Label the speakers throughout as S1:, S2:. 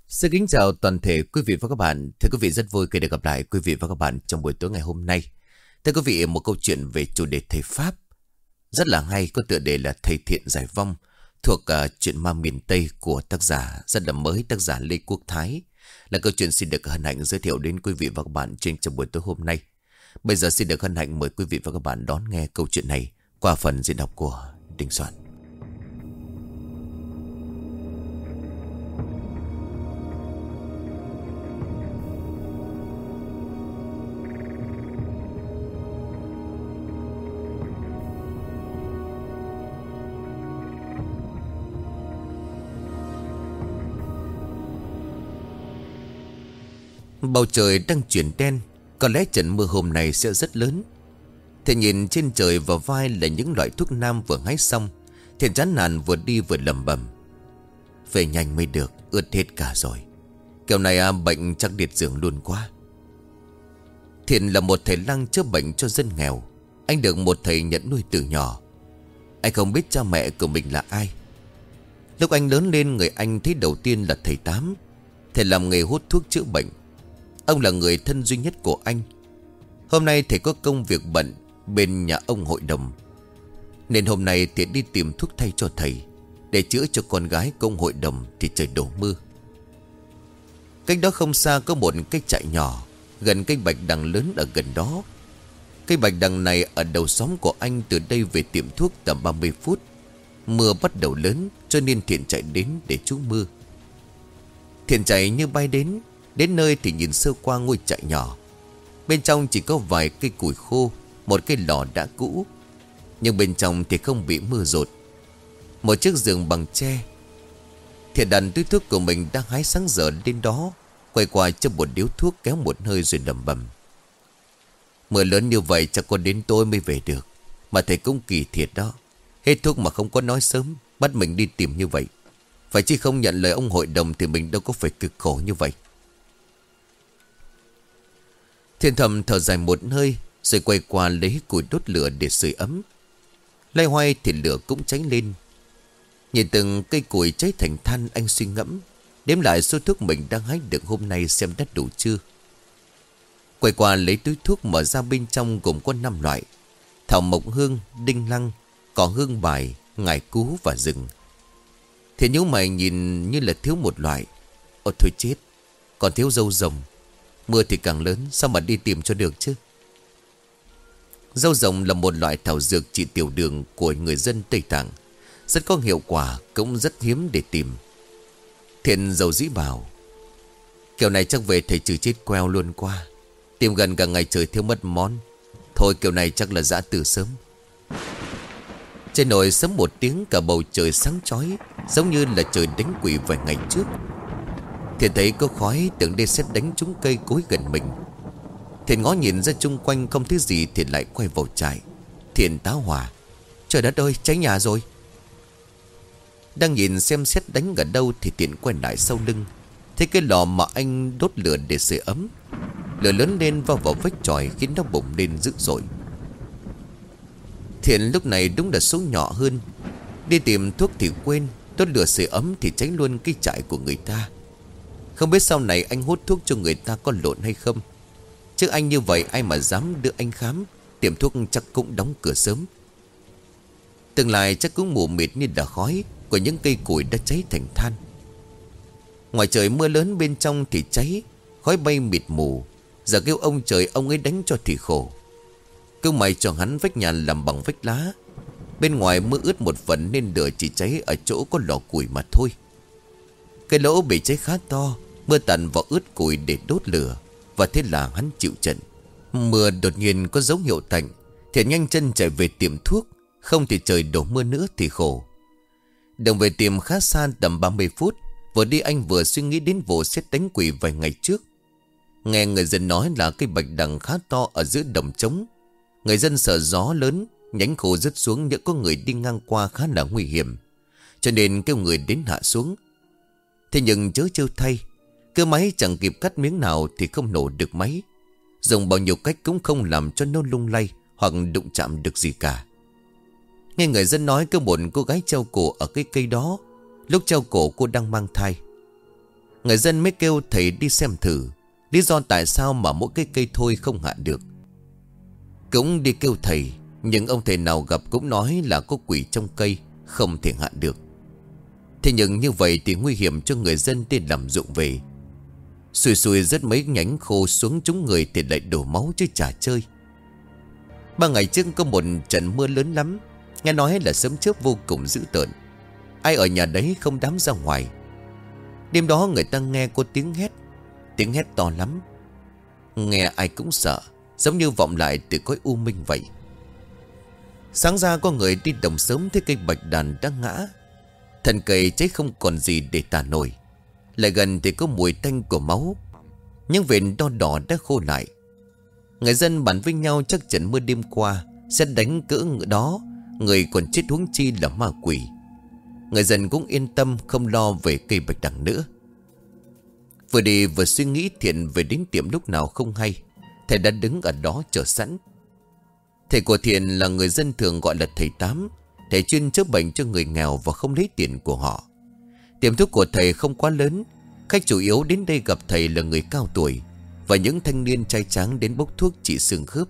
S1: Xin kính chào toàn thể quý vị và các bạn. Thưa quý vị, rất vui khi được gặp lại quý vị và các bạn trong buổi tối ngày hôm nay. Thưa quý vị, một câu chuyện về chủ đề thầy Pháp rất là hay, có tựa đề là Thầy Thiện Giải Vong, thuộc truyện ma miền Tây của tác giả rất là mới, tác giả Lê Quốc Thái. Là câu chuyện xin được hân hạnh giới thiệu đến quý vị và các bạn trên trong buổi tối hôm nay. Bây giờ xin được hân hạnh mời quý vị và các bạn đón nghe câu chuyện này qua phần diễn đọc của Đình Soạn. Bầu trời đang chuyển đen, có lẽ trận mưa hôm nay sẽ rất lớn. Thầy nhìn trên trời và vai là những loại thuốc nam vừa hái xong. Thiện chán nản vừa đi vừa lẩm bẩm: về nhanh mới được, ướt hết cả rồi. Kiểu này bệnh chắc liệt giường luôn quá. Thiện là một thầy lang chữa bệnh cho dân nghèo. Anh được một thầy nhận nuôi từ nhỏ. Anh không biết cha mẹ của mình là ai. Lúc anh lớn lên, người anh thấy đầu tiên là thầy Tám. Thầy làm nghề hút thuốc chữa bệnh. Ông là người thân duy nhất của anh. Hôm nay thầy có công việc bận bên nhà ông hội đồng, nên hôm nay Thiện đi tìm thuốc thay cho thầy, để chữa cho con gái của ông hội đồng thì trời đổ mưa. Cách đó không xa có một cái trại nhỏ, gần cây bạch đằng lớn ở gần đó. Cây bạch đằng này ở đầu xóm của anh, từ đây về tiệm thuốc tầm 30 phút. Mưa bắt đầu lớn cho nên Thiện chạy đến để trú mưa. Thiện chạy như bay đến. Đến nơi thì nhìn sơ qua ngôi trại nhỏ. Bên trong chỉ có vài cây củi khô, một cái lò đã cũ, nhưng bên trong thì không bị mưa dột. Một chiếc giường bằng tre. Thiện đặt túi thuốc của mình đang hái sáng giờ lên đó, quay qua cho một điếu thuốc, kéo một hơi rồi lẩm bẩm: mưa lớn như vậy chắc có đến tôi mới về được. Mà thầy cũng kỳ thiệt đó, hết thuốc mà không có nói sớm, bắt mình đi tìm như vậy. Phải chi không nhận lời ông hội đồng thì mình đâu có phải cực khổ như vậy. Thiện thầm thở dài một hơi, rồi quay qua lấy củi đốt lửa để sưởi ấm. Loay hoay thì lửa cũng cháy lên. Nhìn từng cây củi cháy thành than, anh suy ngẫm, đếm lại số thuốc mình đang hái được hôm nay xem đã đủ chưa. Quay qua lấy túi thuốc, mở ra bên trong gồm có 5 loại: thảo mộc hương, đinh lăng, cỏ hương bài, ngải cứu và rừng. Thì nhíu mày nhìn như là thiếu một loại. Ôi thôi chết, còn thiếu dâu rồng. Mưa thì càng lớn, sao mà đi tìm cho được chứ. Dâu rồng là một loại thảo dược trị tiểu đường của người dân Tây Tạng, rất có hiệu quả, cũng rất hiếm để tìm. Thiện dầu dĩ bảo: kiểu này chắc về thầy trừ chết queo luôn qua. Tìm gần cả ngày trời thiếu mất món. Thôi kiểu này chắc là dã từ sớm. Trên nồi sớm một tiếng, cả bầu trời sáng chói, giống như là trời đánh quỷ vài ngày trước. Thiện thấy có khói, tưởng đây xét đánh trúng cây cối gần mình. Thiện ngó nhìn ra chung quanh không thấy gì thì lại quay vào trại. Thiện táo hỏa: trời đất ơi, cháy nhà rồi. Đang nhìn xem xét đánh ở đâu thì Thiện quay lại sau lưng, thấy cái lò mà anh đốt lửa để sưởi ấm. Lửa lớn lên vào vách chòi, khiến nó bùng lên dữ dội. Thiện lúc này đúng là số nhỏ hơn. Đi tìm thuốc thì quên, đốt lửa sưởi ấm thì cháy luôn cái trại của người ta. Không biết sau này anh hút thuốc cho người ta có lộn hay không. Chứ anh như vậy ai mà dám đưa anh khám. Tiệm thuốc chắc cũng đóng cửa sớm. Tương lai chắc cũng mù mịt như đà khói của những cây củi đã cháy thành than. Ngoài trời mưa lớn, bên trong thì cháy, khói bay mịt mù. Giờ kêu ông trời ông ấy đánh cho thì khổ. Kêu mày cho hắn vách nhà làm bằng vách lá. Bên ngoài mưa ướt một phần nên lửa chỉ cháy ở chỗ có lò củi mà thôi. Cái lỗ bị cháy khá to, mưa tàn vào ướt củi để đốt lửa. Và thế là hắn chịu trận. Mưa đột nhiên có dấu hiệu tạnh. Thiện nhanh chân chạy về tiệm thuốc, không thì trời đổ mưa nữa thì khổ. Đường về tiệm khá xa, tầm 30 phút. Vừa đi anh vừa suy nghĩ đến vụ xét đánh quỷ vài ngày trước. Nghe người dân nói là cây bạch đằng khá to ở giữa đồng trống. Người dân sợ gió lớn, nhánh khô rớt xuống, nhỡ có người đi ngang qua khá là nguy hiểm, cho nên kêu người đến hạ xuống. Thế nhưng chớ trêu thay, cơ máy chẳng kịp cắt miếng nào thì không nổ được máy. Dùng bao nhiêu cách cũng không làm cho nó lung lay hoặc đụng chạm được gì cả. Nghe người dân nói có một cô gái treo cổ ở cái cây đó. Lúc treo cổ cô đang mang thai. Người dân mới kêu thầy đi xem thử lý do tại sao mà mỗi cái cây thôi không hạ được. Cũng đi kêu thầy, nhưng ông thầy nào gặp cũng nói là có quỷ trong cây, không thể hạ được. Thế nhưng như vậy thì nguy hiểm cho người dân đi làm ruộng về. Xùi xùi rớt mấy nhánh khô xuống trúng người thì lại đổ máu chứ chả chơi. 3 ngày trước có một trận mưa lớn lắm. Nghe nói là sấm chớp vô cùng dữ tợn. Ai ở nhà đấy không dám ra ngoài. Đêm đó người ta nghe có tiếng hét. Tiếng hét to lắm. Nghe ai cũng sợ, giống như vọng lại từ cõi u minh vậy. Sáng ra có người đi đồng sớm thấy cây bạch đàn đã ngã. Thân cây cháy không còn gì để tả nổi. Lại gần thì có mùi tanh của máu. Những vệt đo đỏ đã khô lại. Người dân bàn với nhau chắc trận mưa đêm qua sẽ đánh cỡ đó, người còn chết huống chi là ma quỷ. Người dân cũng yên tâm không lo về cây bạch đằng nữa. Vừa đi vừa suy nghĩ Thiện về đến tiệm lúc nào không hay. Thầy đã đứng ở đó chờ sẵn. Thầy của Thiện là người dân thường gọi là thầy Tám. Thầy chuyên chữa bệnh cho người nghèo và không lấy tiền của họ. Tiệm thuốc của thầy không quá lớn. Khách chủ yếu đến đây gặp thầy là người cao tuổi và những thanh niên trai tráng đến bốc thuốc trị xương khớp.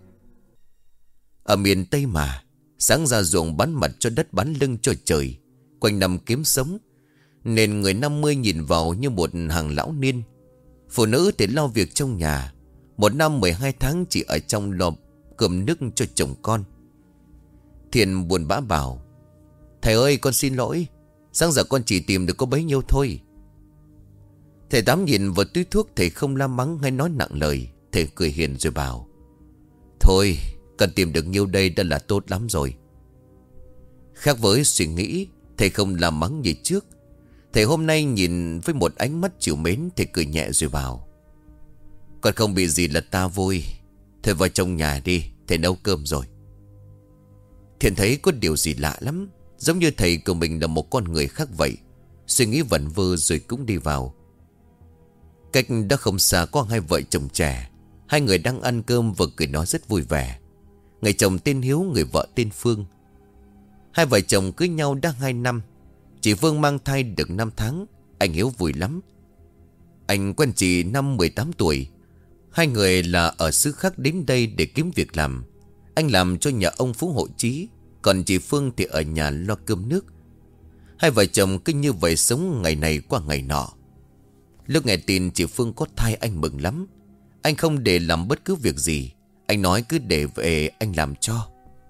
S1: Ở miền Tây mà, sáng ra ruộng bán mặt cho đất bán lưng cho trời, quanh năm kiếm sống, nên người 50 nhìn vào như một hàng lão niên. Phụ nữ thì lo việc trong nhà, một năm 12 tháng chỉ ở trong lo cơm nước cho chồng con. Thiện buồn bã bảo: thầy ơi, con xin lỗi, sáng giờ con chỉ tìm được có bấy nhiêu thôi. Thầy Tám nhìn vào túi thuốc, thầy không la mắng hay nói nặng lời. Thầy cười hiền rồi bảo: thôi, cần tìm được nhiêu đây đã là tốt lắm rồi. Khác với suy nghĩ, thầy không la mắng như trước. Thầy hôm nay nhìn với một ánh mắt trìu mến. Thầy cười nhẹ rồi bảo: con không bị gì là ta vui. Thôi vào trong nhà đi, thầy nấu cơm rồi. Thiện thấy có điều gì lạ lắm, giống như thầy của mình là một con người khác vậy. Suy nghĩ vẩn vơ rồi cũng đi vào. Cách đó không xa có hai vợ chồng trẻ. Hai người đang ăn cơm và cười nói rất vui vẻ. Người chồng tên Hiếu, người vợ tên Phương. Hai vợ chồng cưới nhau đã 2 năm. Chị Phương mang thai được 5 tháng. Anh Hiếu vui lắm. Anh quen chị năm 18 tuổi. Hai người là ở xứ khác đến đây để kiếm việc làm. Anh làm cho nhà ông Phú Hộ Chí, còn chị Phương thì ở nhà lo cơm nước. Hai vợ chồng cứ như vậy sống ngày này qua ngày nọ. Lúc nghe tin chị Phương có thai, anh mừng lắm. Anh không để làm bất cứ việc gì. Anh nói cứ để về anh làm cho.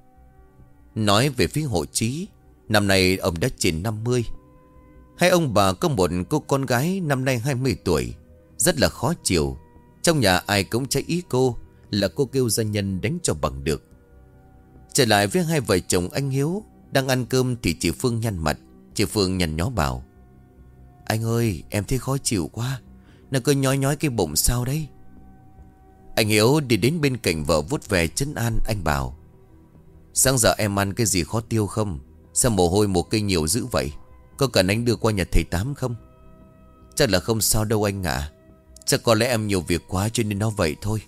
S1: Nói về phía Hộ Chí, năm nay ông đã trên 50. Hai ông bà có một cô con gái năm nay 20 tuổi, rất là khó chịu. Trong nhà ai cũng trái ý cô, là cô kêu gia nhân đánh cho bằng được. Trở lại với hai vợ chồng anh Hiếu, đang ăn cơm thì chị Phương nhăn mặt. Chị Phương nhăn nhó bảo: anh ơi, em thấy khó chịu quá, nó cứ nhói nhói cái bụng sao đấy. Anh Hiếu đi đến bên cạnh vợ vuốt về trấn an. Anh bảo: sáng giờ em ăn cái gì khó tiêu không? Sao mồ hôi một cây nhiều dữ vậy? Có cần anh đưa qua nhà thầy Tám không? Chắc là không sao đâu anh ạ. Chắc có lẽ em nhiều việc quá cho nên nó vậy thôi.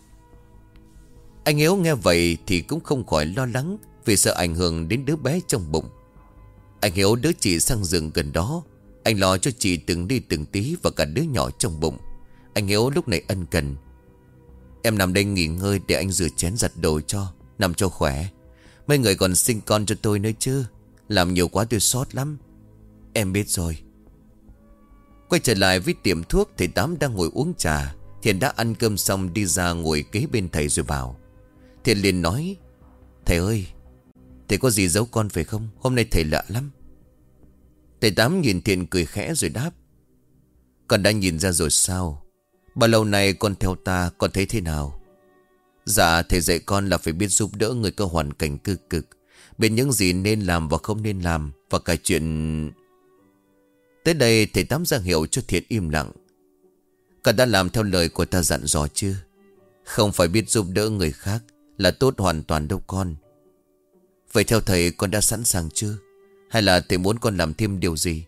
S1: Anh Hiếu nghe vậy thì cũng không khỏi lo lắng, vì sợ ảnh hưởng đến đứa bé trong bụng. Anh Hiếu đỡ chị sang giường gần đó. Anh lo cho chị từng đi từng tí và cả đứa nhỏ trong bụng. Anh Hiếu lúc này ân cần: em nằm đây nghỉ ngơi để anh rửa chén giặt đồ cho, nằm cho khỏe. Mấy người còn sinh con cho tôi nữa chứ, làm nhiều quá tôi sót lắm. Em biết rồi. Quay trở lại với tiệm thuốc, thầy Tám đang ngồi uống trà. Thiện đã ăn cơm xong đi ra ngồi kế bên thầy rồi bảo. Thiện liền nói: thầy ơi, thầy có gì giấu con phải không? Hôm nay thầy lạ lắm. Thầy Tám nhìn Thiện cười khẽ rồi đáp: con đã nhìn ra rồi sao? Bao lâu nay con theo ta, con thấy thế nào? Dạ, thầy dạy con là phải biết giúp đỡ người có hoàn cảnh cơ cực, biết những gì nên làm và không nên làm, và cả chuyện... Tới đây thầy Tám ra hiệu cho Thiện im lặng. Con đã làm theo lời của ta dặn dò chưa? Không phải biết giúp đỡ người khác là tốt hoàn toàn đâu con. Vậy theo thầy con đã sẵn sàng chưa? Hay là thầy muốn con làm thêm điều gì?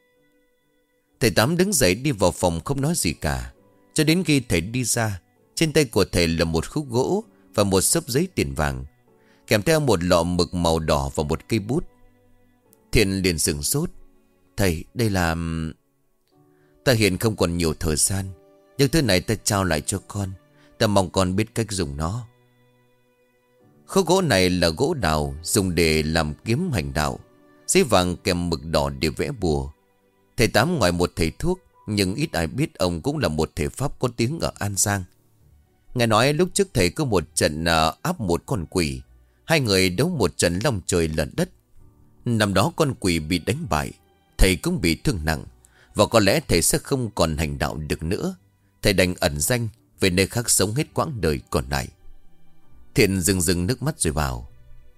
S1: Thầy Tám đứng dậy đi vào phòng không nói gì cả. Cho đến khi thầy đi ra, trên tay của thầy là một khúc gỗ và một xấp giấy tiền vàng, kèm theo một lọ mực màu đỏ và một cây bút. Thiện liền sửng sốt: thầy, đây là... Ta hiện không còn nhiều thời gian, nhưng thứ này ta trao lại cho con. Ta mong con biết cách dùng nó. Khúc gỗ này là gỗ đào, dùng để làm kiếm hành đạo. Giấy vàng kèm mực đỏ để vẽ bùa. Thầy Tám ngoài một thầy thuốc, nhưng ít ai biết ông cũng là một thầy pháp có tiếng ở An Giang. Nghe nói lúc trước thầy có một trận áp một con quỷ. Hai người đấu một trận long trời lở đất. Năm đó con quỷ bị đánh bại, thầy cũng bị thương nặng, và có lẽ thầy sẽ không còn hành đạo được nữa. Thầy đành ẩn danh về nơi khác sống hết quãng đời còn lại. Thiện rưng nước mắt rồi bảo: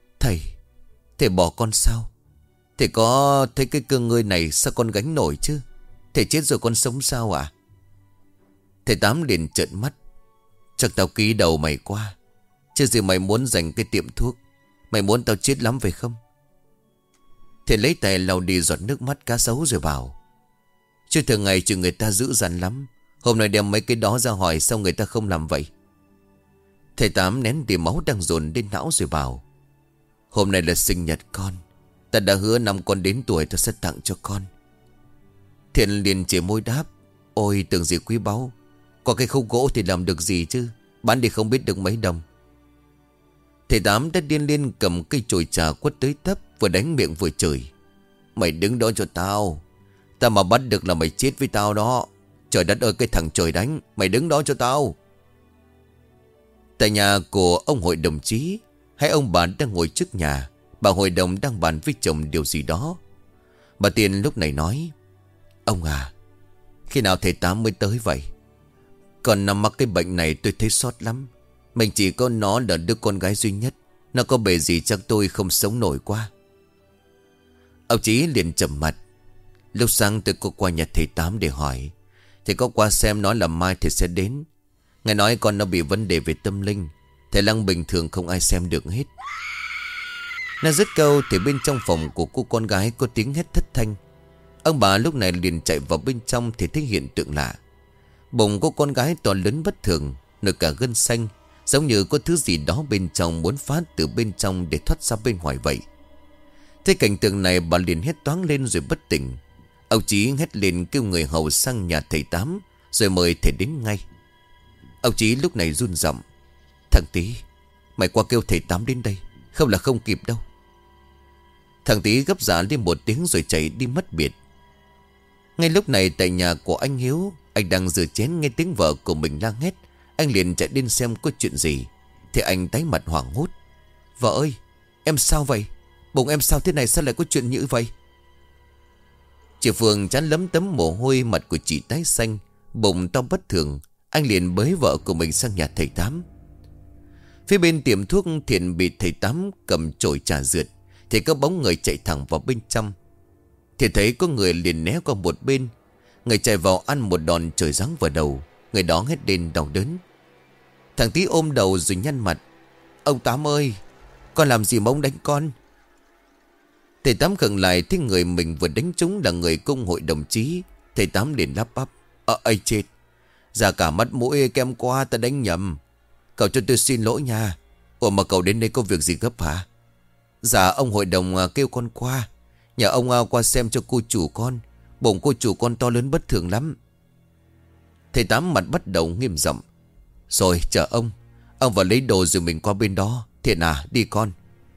S1: Thầy bỏ con sao? Thầy có thấy cái cơ ngơi này sao con gánh nổi chứ? Thầy chết rồi con sống sao à? Thầy Tám liền trợn mắt: Chắc tao ký đầu mày qua, chứ gì mày muốn giành cái tiệm thuốc. Mày muốn tao chết lắm phải không? Thầy lấy tay lau đi giọt nước mắt cá sấu rồi bảo: Chứ thường ngày chừng người ta dữ dằn lắm. Hôm nay đem mấy cái đó ra hỏi sao người ta không làm vậy? Thầy Tám nén đi máu đang dồn lên não rồi bảo: Hôm nay là sinh nhật con. Ta đã hứa năm con đến tuổi ta sẽ tặng cho con. Thiện liền chỉ môi đáp: Ôi tưởng gì quý báu. Có cái khúc gỗ thì làm được gì chứ? Bán đi không biết được mấy đồng. Thầy Tám đã điên lên cầm cây chổi trà quất tới tấp, vừa đánh miệng vừa chửi: Mày đứng đó cho tao. Ta mà bắt được là mày chết với tao đó. Trời đất ơi, cái thằng trời đánh. Mày đứng đó cho tao. Tại nhà của ông hội đồng chí, hai ông bà đang ngồi trước nhà. Bà hội đồng đang bàn với chồng điều gì đó. Bà Tiên lúc này nói: Ông à, khi nào thầy Tám mới tới vậy? Còn nằm mắc cái bệnh này tôi thấy xót lắm. Mình chỉ có nó là đứa con gái duy nhất. Nó có bề gì chắc tôi không sống nổi qua. Ông Chí liền trầm mặt: Lúc sáng tôi có qua nhà thầy Tám để hỏi. Thầy có qua xem, nói là mai thầy sẽ đến. Nghe nói con nó bị vấn đề về tâm linh. Thầy Lăng bình thường không ai xem được hết. Nó dứt câu thì bên trong phòng của cô con gái có tiếng hét thất thanh. Ông bà lúc này liền chạy vào bên trong thì thấy hiện tượng lạ. Bụng cô con gái to lớn bất thường, nổi cả gân xanh, giống như có thứ gì đó bên trong muốn phá từ bên trong để thoát ra bên ngoài vậy. Thấy cảnh tượng này bà liền hét toáng lên rồi bất tỉnh. Ông Chí hét lên kêu người hầu sang nhà thầy Tám, rồi mời thầy đến ngay. Ông Chí lúc này run giọng: Thằng Tí, mày qua kêu thầy Tám đến đây, không là không kịp đâu. Thằng Tí gấp dạ lên một tiếng rồi chạy đi mất biệt. Ngay lúc này tại nhà của anh Hiếu, anh đang rửa chén nghe tiếng vợ của mình la hét. Anh liền chạy đến xem có chuyện gì. Thì anh tái mặt hoảng hốt: Vợ ơi, em sao vậy? Bụng em sao thế này, sao lại có chuyện như vậy? Chị Phương chán lấm tấm mồ hôi, mặt của chị tái xanh, bụng to bất thường. Anh liền bới vợ của mình sang nhà thầy Tám. Phía bên tiệm thuốc, Thiện bị thầy Tám cầm chổi trà rượt thì có bóng người chạy thẳng vào bên trong. Thì thấy có người liền né qua một bên. Người chạy vào ăn một đòn trời giáng vào đầu. Người đó hét lên đau đớn. Thằng Tí ôm đầu rồi nhăn mặt: Ông Tám ơi, con làm gì mà ông đánh con? Thầy Tám khựng lại, thấy người mình vừa đánh trúng là người công hội đồng chí. Thầy Tám liền lắp bắp: Ây chết, ra cả mắt mũi kem qua, ta đánh nhầm. Cậu cho tôi xin lỗi nha. Ủa mà cậu đến đây có việc gì gấp hả? Dạ ông hội đồng kêu con qua. Nhà ông qua xem cho cô chủ con. Bụng cô chủ con to lớn bất thường lắm. Thầy Tám mặt bắt đầu nghiêm giọng: Rồi chờ ông vào lấy đồ rồi mình qua bên đó. Thiện à, đi con.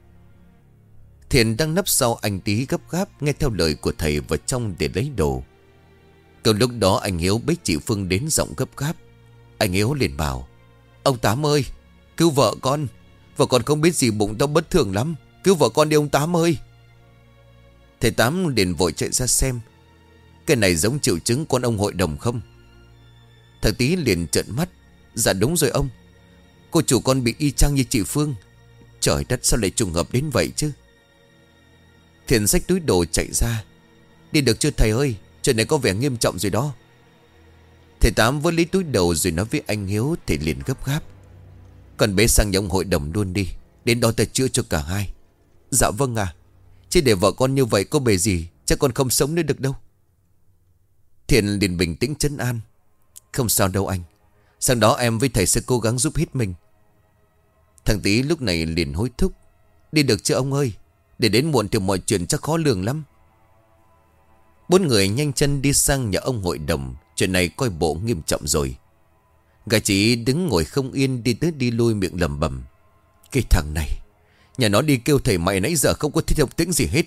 S1: Thiện đang nấp sau anh Tí gấp gáp nghe theo lời của thầy vào trong để lấy đồ. Cùng lúc đó anh Hiếu bế chị Phương đến giọng gấp gáp. Anh Hiếu liền bảo: Ông Tám ơi, cứu vợ con. Vợ con không biết gì, bụng tao bất thường lắm. Cứu vợ con đi ông Tám ơi. Thầy Tám liền vội chạy ra xem. Cái này giống triệu chứng con ông hội đồng không? Thằng Tí liền trợn mắt: Dạ đúng rồi ông. Cô chủ con bị y chang như chị Phương. Trời đất, sao lại trùng hợp đến vậy chứ? Thiện xách túi đồ chạy ra: Đi được chưa thầy ơi, chuyện này có vẻ nghiêm trọng rồi đó. Thầy Tám vừa lấy túi đồ rồi nói với anh Hiếu. Thầy liền gấp gáp: Con bế sang nhà ông hội đồng luôn đi, đến đó ta chữa cho cả hai. Dạ vâng à. Chứ để vợ con như vậy có bề gì, chắc con không sống nữa được đâu. Thiện liền bình tĩnh trấn an: Không sao đâu anh. Sau đó em với thầy sẽ cố gắng giúp hết mình. Thằng Tí lúc này liền hối thúc: Đi được chứ ông ơi, để đến muộn thì mọi chuyện chắc khó lường lắm. Bốn người nhanh chân đi sang nhà ông hội đồng. chuyện này coi bộ nghiêm trọng rồi. Gã Chí đứng ngồi không yên, đi tới đi lui miệng lẩm bẩm: Cái thằng này, nhà nó đi kêu thầy mày nãy giờ không có thấy động tĩnh gì hết.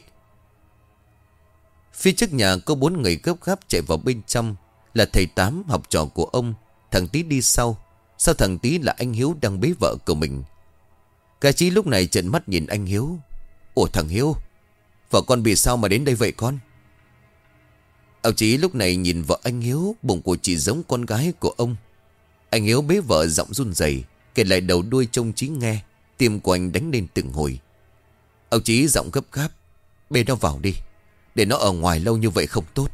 S1: Phía trước nhà có 4 người gấp gáp chạy vào bên trong. Là thầy Tám, học trò của ông. Thằng Tí đi sau. Sau thằng Tí là anh Hiếu đang bế vợ của mình. Gã Chí lúc này trợn mắt nhìn anh Hiếu: Ủa thằng Hiếu, vợ con bị sao mà đến đây vậy con? Ông Chí lúc này nhìn vợ anh Hiếu, bụng của chị giống con gái của ông. Anh Hiếu bế vợ giọng run rẩy kể lại đầu đuôi trông Chí nghe. Tim của anh đánh lên từng hồi. Ông Chí giọng gấp gáp: Bê nó vào đi, để nó ở ngoài lâu như vậy không tốt.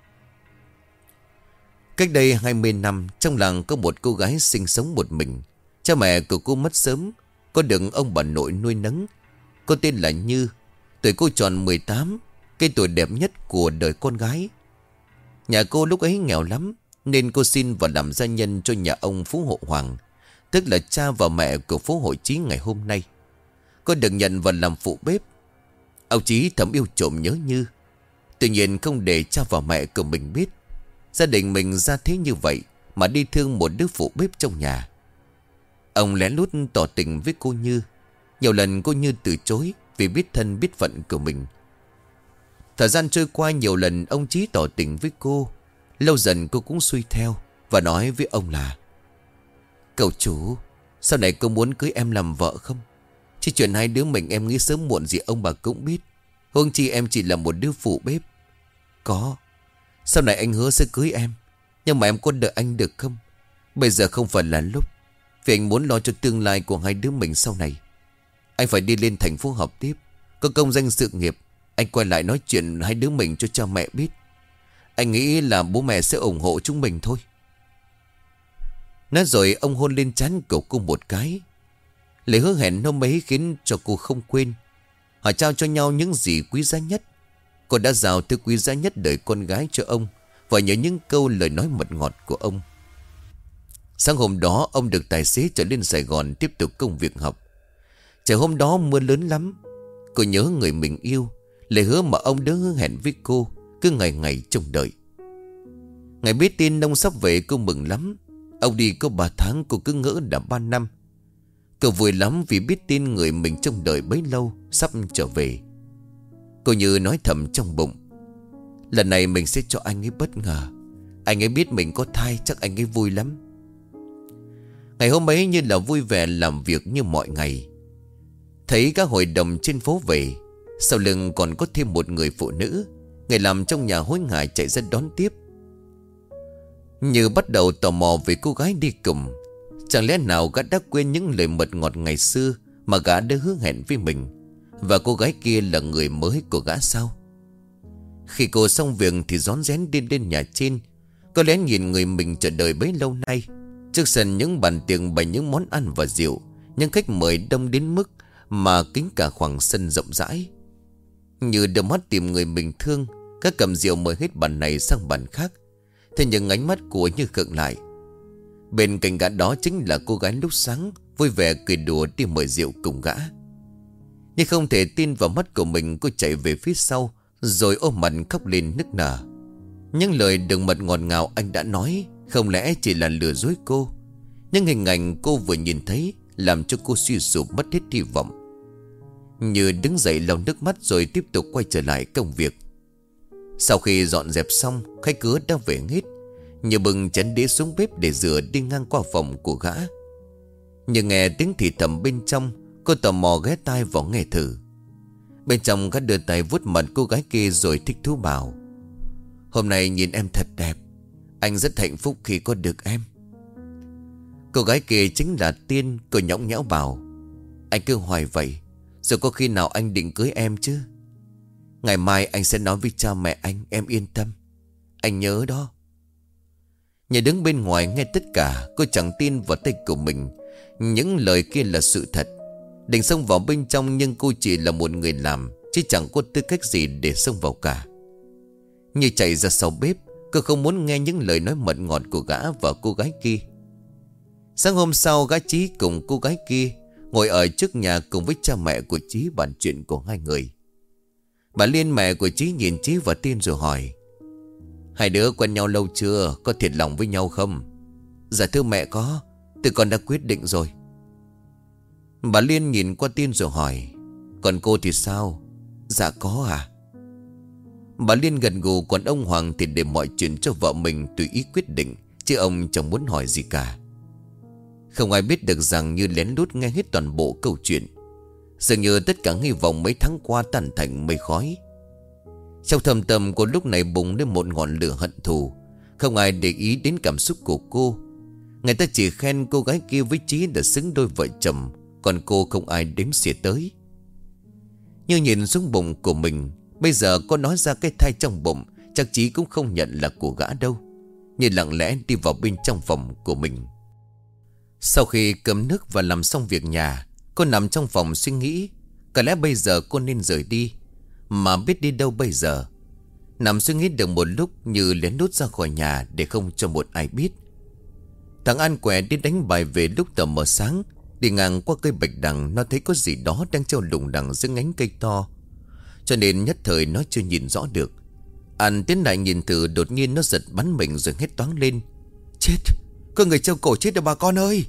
S1: Cách đây 20 năm, trong làng có một cô gái sinh sống một mình. Cha mẹ của cô mất sớm, có được ông bà nội nuôi nấng. Cô tên là Như. Tuổi cô tròn 18, cái tuổi đẹp nhất của đời con gái. Nhà cô lúc ấy nghèo lắm, nên cô xin vào làm gia nhân cho nhà ông Phú Hộ Hoàng, tức là cha và mẹ của Phú Hộ Chí ngày hôm nay. Cô được nhận vào làm phụ bếp. Ông Chí thầm yêu trộm nhớ Như. Tuy nhiên không để cha và mẹ của mình biết gia đình mình ra thế như vậy mà đi thương một đứa phụ bếp trong nhà. Ông lén lút tỏ tình với cô Như. Nhiều lần cô Như từ chối vì biết thân biết phận của mình. Thời gian trôi qua, nhiều lần ông Chí tỏ tình với cô. Lâu dần cô cũng xuôi theo và nói với ông là: Cậu chủ, sau này cô muốn cưới em làm vợ không? Chứ chuyện hai đứa mình em nghĩ sớm muộn gì ông bà cũng biết. Huống chi em chỉ là một đứa phụ bếp. Có, sau này anh hứa sẽ cưới em, nhưng mà em có đợi anh được không? Bây giờ không phải là lúc, vì anh muốn lo cho tương lai của hai đứa mình sau này. Anh phải đi lên thành phố học tiếp, có công danh sự nghiệp. Anh quay lại nói chuyện hai đứa mình cho cha mẹ biết. Anh nghĩ là bố mẹ sẽ ủng hộ chúng mình thôi. Nói rồi ông hôn lên trán của cô một cái. Lời hứa hẹn hôm ấy khiến cho cô không quên. Họ trao cho nhau những gì quý giá nhất. Cô đã giao thứ quý giá nhất đời con gái cho ông, và nhớ những câu lời nói mật ngọt của ông. Sáng hôm đó ông được tài xế trở lên Sài Gòn tiếp tục công việc học. Trời hôm đó mưa lớn lắm. Cô nhớ người mình yêu, lời hứa mà ông đã hứa hẹn với cô, cứ ngày ngày trông đợi. Ngày biết tin ông sắp về, cô mừng lắm. Ông đi có 3 tháng, cô cứ ngỡ đã 3 năm. Cô vui lắm vì biết tin người mình trông đợi bấy lâu sắp trở về. Cô như nói thầm trong bụng: Lần này mình sẽ cho anh ấy bất ngờ. Anh ấy biết mình có thai, chắc anh ấy vui lắm. Ngày hôm ấy như là vui vẻ làm việc như mọi ngày. Thấy các hội đồng trên phố về, sau lưng còn có thêm một người phụ nữ. Người làm trong nhà hối hả chạy ra đón tiếp. Như bắt đầu tò mò về cô gái đi cùng. Chẳng lẽ nào gã đã quên những lời mật ngọt ngày xưa mà gã đã hứa hẹn với mình, và cô gái kia là người mới của gã sao? Khi cô xong việc thì rón rén đi lên nhà trên. Cô lén nhìn người mình chờ đợi bấy lâu nay. Trước sân những bàn tiệc bày những món ăn và rượu, nhưng khách mời đông đến mức mà kín cả khoảng sân rộng rãi. Như đưa mắt tìm người mình thương, các cầm rượu mời hết bàn này sang bàn khác. Thế nhưng ánh mắt của Như khựng lại. Bên cạnh gã đó chính là cô gái lúc sáng vui vẻ cười đùa đi mời rượu cùng gã. Nhưng không thể tin vào mắt của mình, cô chạy về phía sau rồi ôm mặt khóc lên nức nở. Những lời đừng mật ngọt ngào anh đã nói không lẽ chỉ là lừa dối cô? Nhưng hình ảnh cô vừa nhìn thấy làm cho cô suy sụp, mất hết hy vọng. Như đứng dậy lau nước mắt rồi tiếp tục quay trở lại công việc. Sau khi dọn dẹp xong, khách khứa đã về hết. Như bưng chén đĩa xuống bếp để rửa, đi ngang qua phòng của gã. Như nghe tiếng thì thầm bên trong, cô tò mò ghé tai vào nghe thử. Bên trong gã đưa tay vuốt mặt cô gái kia rồi thích thú bảo: Hôm nay nhìn em thật đẹp, anh rất hạnh phúc khi có được em. Cô gái kia chính là Tiên. Cô nhõng nhẽo bảo: Anh cứ hoài vậy, rồi có khi nào anh định cưới em chứ? Ngày mai anh sẽ nói với cha mẹ anh, em yên tâm. Anh nhớ đó. Nhà đứng bên ngoài nghe tất cả, cô chẳng tin vào tay của mình. Những lời kia là sự thật. Định xông vào bên trong, nhưng cô chỉ là một người làm, chứ chẳng có tư cách gì để xông vào cả. Như chạy ra sau bếp, cô không muốn nghe những lời nói mật ngọt của gã và cô gái kia. Sáng hôm sau, gã Chí cùng cô gái kia ngồi ở trước nhà cùng với cha mẹ của Chí bàn chuyện của hai người. Bà Liên, mẹ của Chí, nhìn Chí và Tiên rồi hỏi: Hai đứa quen nhau lâu chưa? Có thiệt lòng với nhau không? Dạ thưa mẹ có. Tụi con đã quyết định rồi. Bà Liên nhìn qua tin rồi hỏi: Còn cô thì sao? Dạ có à? Bà Liên gật gù. Còn ông Hoàng thì để mọi chuyện cho vợ mình tùy ý quyết định, chứ ông chẳng muốn hỏi gì cả. Không ai biết được rằng như lén lút nghe hết toàn bộ câu chuyện, dường như tất cả hy vọng mấy tháng qua tan thành mây khói. Trong thâm tâm cô lúc này bùng lên một ngọn lửa hận thù. Không ai để ý đến cảm xúc của cô. Người ta chỉ khen cô gái kia với Chí đã xứng đôi vợ chồng, còn cô không ai đếm xỉa tới. Như nhìn xuống bụng của mình, bây giờ cô nói ra cái thai trong bụng, chắc Chí cũng không nhận là của gã đâu. Như lặng lẽ đi vào bên trong phòng của mình. Sau khi cơm nước và làm xong việc nhà, cô nằm trong phòng suy nghĩ. Có lẽ bây giờ cô nên rời đi, mà biết đi đâu bây giờ. Nằm suy nghĩ được một lúc, Như lén lút ra khỏi nhà để không cho một ai biết. Thằng An Què đi đánh bài về lúc tờ mờ sáng, đi ngang qua cây bạch đằng, nó thấy có gì đó đang treo lủng lẳng dưới nhánh cây to, cho nên nhất thời nó chưa nhìn rõ được. An tiến lại nhìn thử, đột nhiên nó giật bắn mình rồi hét toáng lên: Chết! Có người treo cổ chết rồi bà con ơi!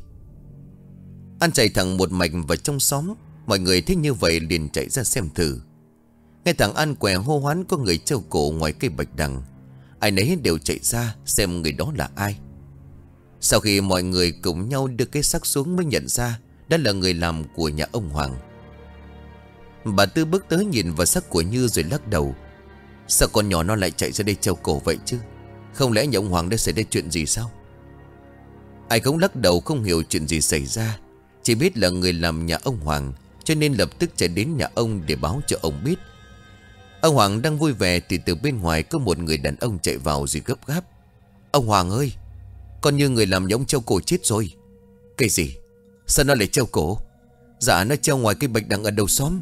S1: An chạy thẳng một mạch vào trong xóm. Mọi người thấy như vậy liền chạy ra xem thử. Nghe thằng An Què hô hoán có người treo cổ ngoài cây bạch đằng, ai nấy đều chạy ra xem người đó là ai. Sau khi mọi người cùng nhau đưa cái xác xuống mới nhận ra đó là người làm của nhà ông Hoàng. Bà Tư bước tới nhìn vào xác của Như rồi lắc đầu: Sao con nhỏ nó lại chạy ra đây treo cổ vậy chứ? Không lẽ nhà ông Hoàng đã xảy ra chuyện gì sao? Ai cũng lắc đầu không hiểu chuyện gì xảy ra, chỉ biết là người làm nhà ông Hoàng, cho nên lập tức chạy đến nhà ông để báo cho ông biết. Ông Hoàng đang vui vẻ thì từ bên ngoài có một người đàn ông chạy vào rồi gấp gáp: Ông Hoàng ơi, con Như người làm nhà ông treo cổ chết rồi. Cái gì? Sao nó lại treo cổ? Dạ nó treo ngoài cây bạch đằng ở đầu xóm.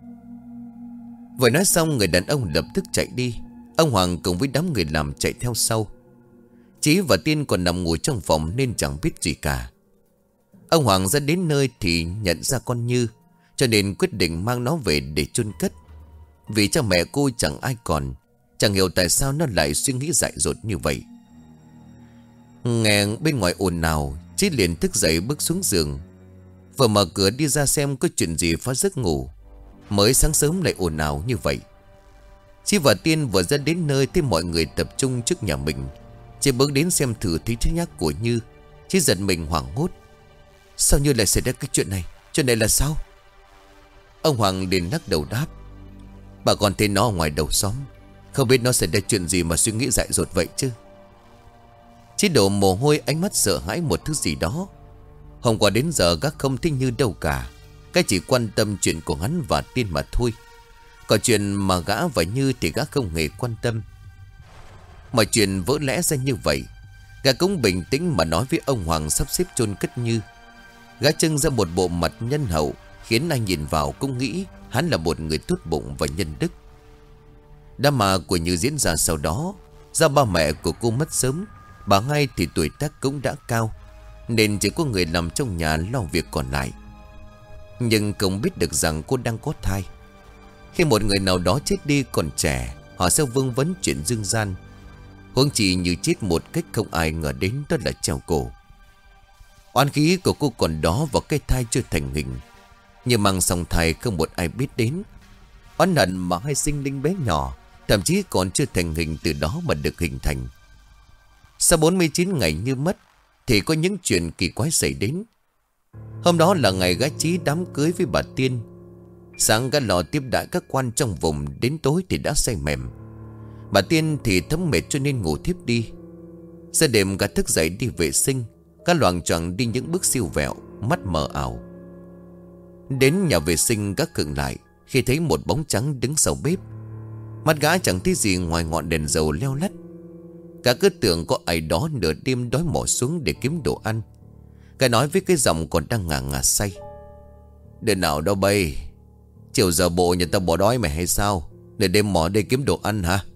S1: Vừa nói xong người đàn ông lập tức chạy đi. Ông Hoàng cùng với đám người làm chạy theo sau. Chí và Tiên còn nằm ngủ trong phòng nên chẳng biết gì cả. Ông Hoàng ra đến nơi thì nhận ra con Như, cho nên quyết định mang nó về để chôn cất. Vì cha mẹ cô chẳng ai còn, chẳng hiểu tại sao nó lại suy nghĩ dại dột như vậy. Nghe bên ngoài ồn ào, Chí liền thức dậy bước xuống giường. Vừa mở cửa đi ra xem có chuyện gì phá giấc ngủ. Mới sáng sớm lại ồn ào như vậy. Chí và Tiên vừa ra đến nơi thấy mọi người tập trung trước nhà mình. Chí bước đến xem thử thấy chiếc nhác của Như. Chí giật mình hoảng hốt: Sao Như lại xảy ra cái chuyện này? Chuyện này là sao? Ông Hoàng liền lắc đầu đáp: Bà còn thấy nó ở ngoài đầu xóm, không biết nó xảy ra chuyện gì mà suy nghĩ dại dột vậy chứ. Chí đổ mồ hôi, ánh mắt sợ hãi một thứ gì đó. Hôm qua đến giờ gác không thấy Như đâu cả. Cái chỉ quan tâm chuyện của hắn và Tiên mà thôi. Còn chuyện mà gã và Như thì gã không hề quan tâm. Mọi chuyện vỡ lẽ ra như vậy, gã cũng bình tĩnh mà nói với ông Hoàng sắp xếp chôn cất Như. Gã trưng ra một bộ mặt nhân hậu, khiến ai nhìn vào cũng nghĩ hắn là một người tốt bụng và nhân đức. Đám ma của Như diễn ra sau đó. Do ba mẹ của cô mất sớm, bà Hai thì tuổi tác cũng đã cao, nên chỉ có người làm trong nhà lo việc còn lại. Nhưng không biết được rằng cô đang có thai. Khi một người nào đó chết đi còn trẻ, họ sẽ vương vấn chuyện dương gian. Huống chi Như chết một cách không ai ngờ đến, đó là treo cổ. Oán khí của cô còn đó vào cái thai chưa thành hình, nhưng mang song thai không một ai biết đến. Oán hận mà hai sinh linh bé nhỏ, thậm chí còn chưa thành hình từ đó mà được hình thành. Sau 49 ngày Như mất, thì có những chuyện kỳ quái xảy đến. Hôm đó là ngày gã Chí đám cưới với bà Tiên. Sáng gã lò tiếp đãi các quan trong vùng, đến tối thì đã say mềm. Bà Tiên thì thấm mệt cho nên ngủ thiếp đi. Sau đêm gã thức dậy đi vệ sinh, gã loạng choạng đi những bước siêu vẹo, mắt mờ ảo. Đến nhà vệ sinh gã khựng lại khi thấy một bóng trắng đứng sau bếp. Mắt gã chẳng thấy gì ngoài ngọn đèn dầu leo lắt. Gã cứ tưởng có ai đó nửa đêm đói mò xuống để kiếm đồ ăn. Gã nói với cái giọng còn đang ngà ngà say: Đứa nào đâu bay? Chiều giờ bộ nhà tao bỏ đói mày hay sao? Nửa đêm mò đây kiếm đồ ăn hả?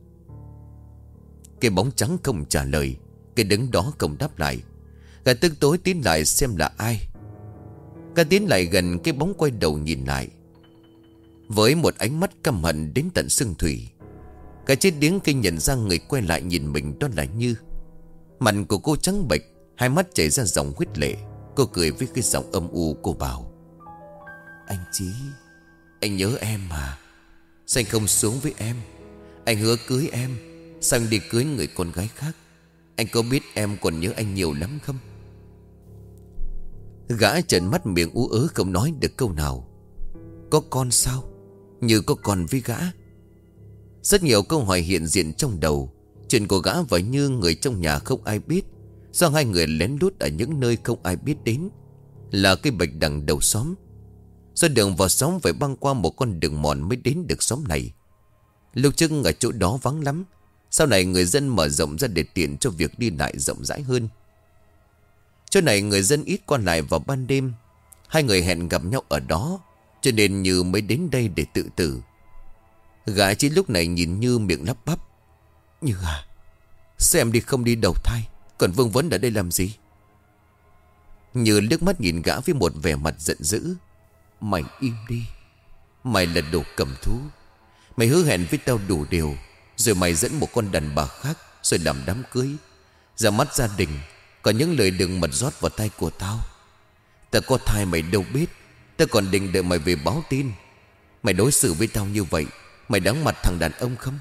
S1: Cái bóng trắng không trả lời. Cái đứng đó không đáp lại. Gã tức tối tiến lại xem là ai. Gã tiến lại gần cái bóng, quay đầu nhìn lại với một ánh mắt căm hận đến tận xương thủy. Cái chết điếng khi nhận ra người quay lại nhìn mình đó là Như. Mặt của cô trắng bệch, hai mắt chảy ra dòng huyết lệ. Cô cười với cái giọng âm u. Cô bảo: anh Chí, anh nhớ em mà. Sao anh không xuống với em? Anh hứa cưới em, sao anh đi cưới người con gái khác? Anh có biết em còn nhớ anh nhiều lắm không? Gã trợn mắt miệng ú ớ không nói được câu nào. Có con sao? Như có con với gã? Rất nhiều câu hỏi hiện diện trong đầu. Chuyện của gã và Như người trong nhà không ai biết, do hai người lén lút ở những nơi không ai biết đến, là cái bạch đằng đầu xóm. Do đường vào xóm phải băng qua một con đường mòn mới đến được xóm này. Lúc trước ở chỗ đó vắng lắm, sau này người dân mở rộng ra để tiện cho việc đi lại rộng rãi hơn. Chỗ này người dân ít qua lại vào ban đêm. Hai người hẹn gặp nhau ở đó, cho nên Như mới đến đây để tự tử. Gã Chí lúc này nhìn Như miệng lắp bắp: Như à, sao em đi không đi đầu thai, còn vương vấn ở đây làm gì? Như liếc mắt nhìn gã với một vẻ mặt giận dữ: Mày im đi. Mày là đồ cầm thú. Mày hứa hẹn với tao đủ điều, rồi mày dẫn một con đàn bà khác, rồi làm đám cưới, ra mắt gia đình. Còn những lời đừng mật rót vào tay của tao. Tao có thai mày đâu biết. Tao còn định đợi mày về báo tin. Mày đối xử với tao như vậy, mày đáng mặt thằng đàn ông không?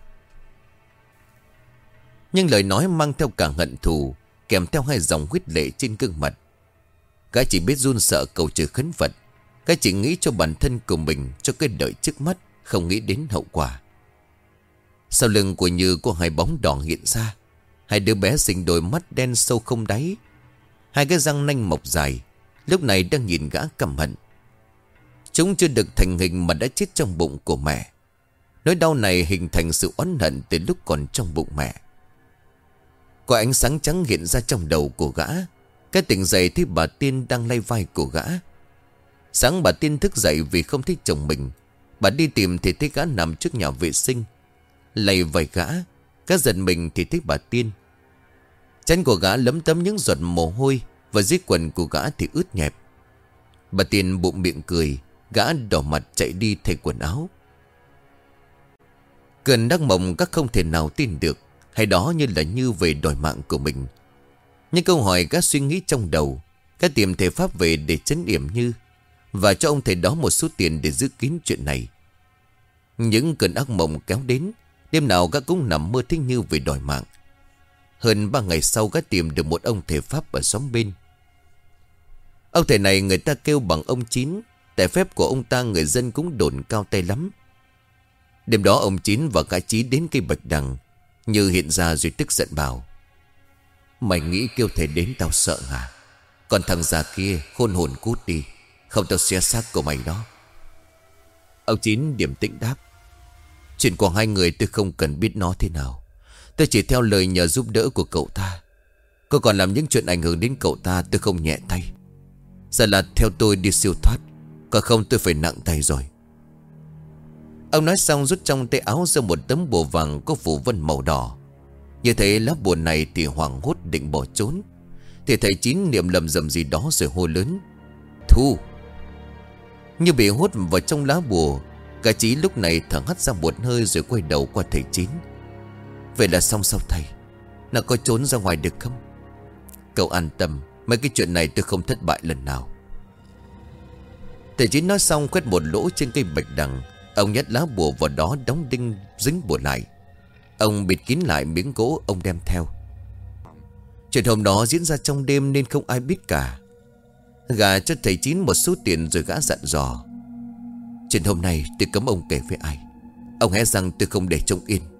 S1: Nhưng lời nói mang theo cả hận thù, kèm theo hai dòng huyết lệ trên gương mặt. Gã chỉ biết run sợ cầu trừ khấn Phật. Gã chỉ nghĩ cho bản thân của mình, cho cái đợi trước mắt, không nghĩ đến hậu quả. Sau lưng của Như có hai bóng đỏ hiện ra. Hai đứa bé xinh đôi mắt đen sâu không đáy, hai cái răng nanh mọc dài, lúc này đang nhìn gã căm hận. Chúng chưa được thành hình mà đã chết trong bụng của mẹ. Nỗi đau này hình thành sự oán hận từ lúc còn trong bụng mẹ. Có ánh sáng trắng hiện ra trong đầu của gã. Cái tỉnh dậy thấy bà Tiên đang lay vai của gã. Sáng bà Tiên thức dậy vì không thấy chồng mình. Bà đi tìm thì thấy gã nằm trước nhà vệ sinh, lay vai gã. Gã giật mình thì thấy bà Tiên. Chân của gã lấm tấm những giọt mồ hôi, và dưới quần của gã thì ướt nhẹp. Bà Tiên bụng miệng cười. Gã đỏ mặt chạy đi thay quần áo. Cơn đắc mộng các không thể nào tin được, hay đó như là Như về đòi mạng của mình. Những câu hỏi gã suy nghĩ trong đầu. Gã tìm thầy Pháp về để trấn yểm Như, và cho ông thầy đó một số tiền để giữ kín chuyện này. Những cơn ác mộng kéo đến. Đêm nào gã cũng nằm mơ thấy Như về đòi mạng. Hơn 3 ngày sau, gã tìm được một ông thầy Pháp ở xóm bên. Ông thầy này người ta kêu bằng ông Chín. Tại phép của ông ta người dân cũng đồn cao tay lắm. Đêm đó ông Chín và gã Chí đến cây bạch đằng. Như hiện ra rồi tức giận bảo: Mày nghĩ kêu thầy đến tao sợ hả? Còn thằng già kia khôn hồn cút đi, không tao xé xác của mày đó. Ông Chín điềm tĩnh đáp: Chuyện của hai người tôi không cần biết nó thế nào. Tôi chỉ theo lời nhờ giúp đỡ của cậu ta. Cô còn làm những chuyện ảnh hưởng đến cậu ta, tôi không nhẹ tay. Giờ là theo tôi đi siêu thoát, còn không tôi phải nặng tay rồi. Ông nói xong rút trong tay áo ra một tấm bùa vàng có phủ vân màu đỏ. Như thấy lá bùa này thì hoảng hốt định bỏ trốn, thì thầy Chín niệm lầm rầm gì đó rồi hô lớn: Thu! Như bị hút vào trong lá bùa. Gã Chí lúc này thở hắt ra một hơi rồi quay đầu qua thầy Chín: Vậy là xong sao thầy? Nó có trốn ra ngoài được không? Cậu an tâm, mấy cái chuyện này tôi không thất bại lần nào. Thầy Chín nói xong quét một lỗ trên cây bạch đằng. Ông nhét lá bùa vào đó, đóng đinh dính bùa lại. Ông bịt kín lại miếng gỗ ông đem theo. Chuyện hôm đó diễn ra trong đêm nên không ai biết cả. Gả cho thầy Chín một số tiền rồi gã dặn dò: Chuyện hôm nay tôi cấm ông kể với ai. Ông hé rằng tôi không để trông yên.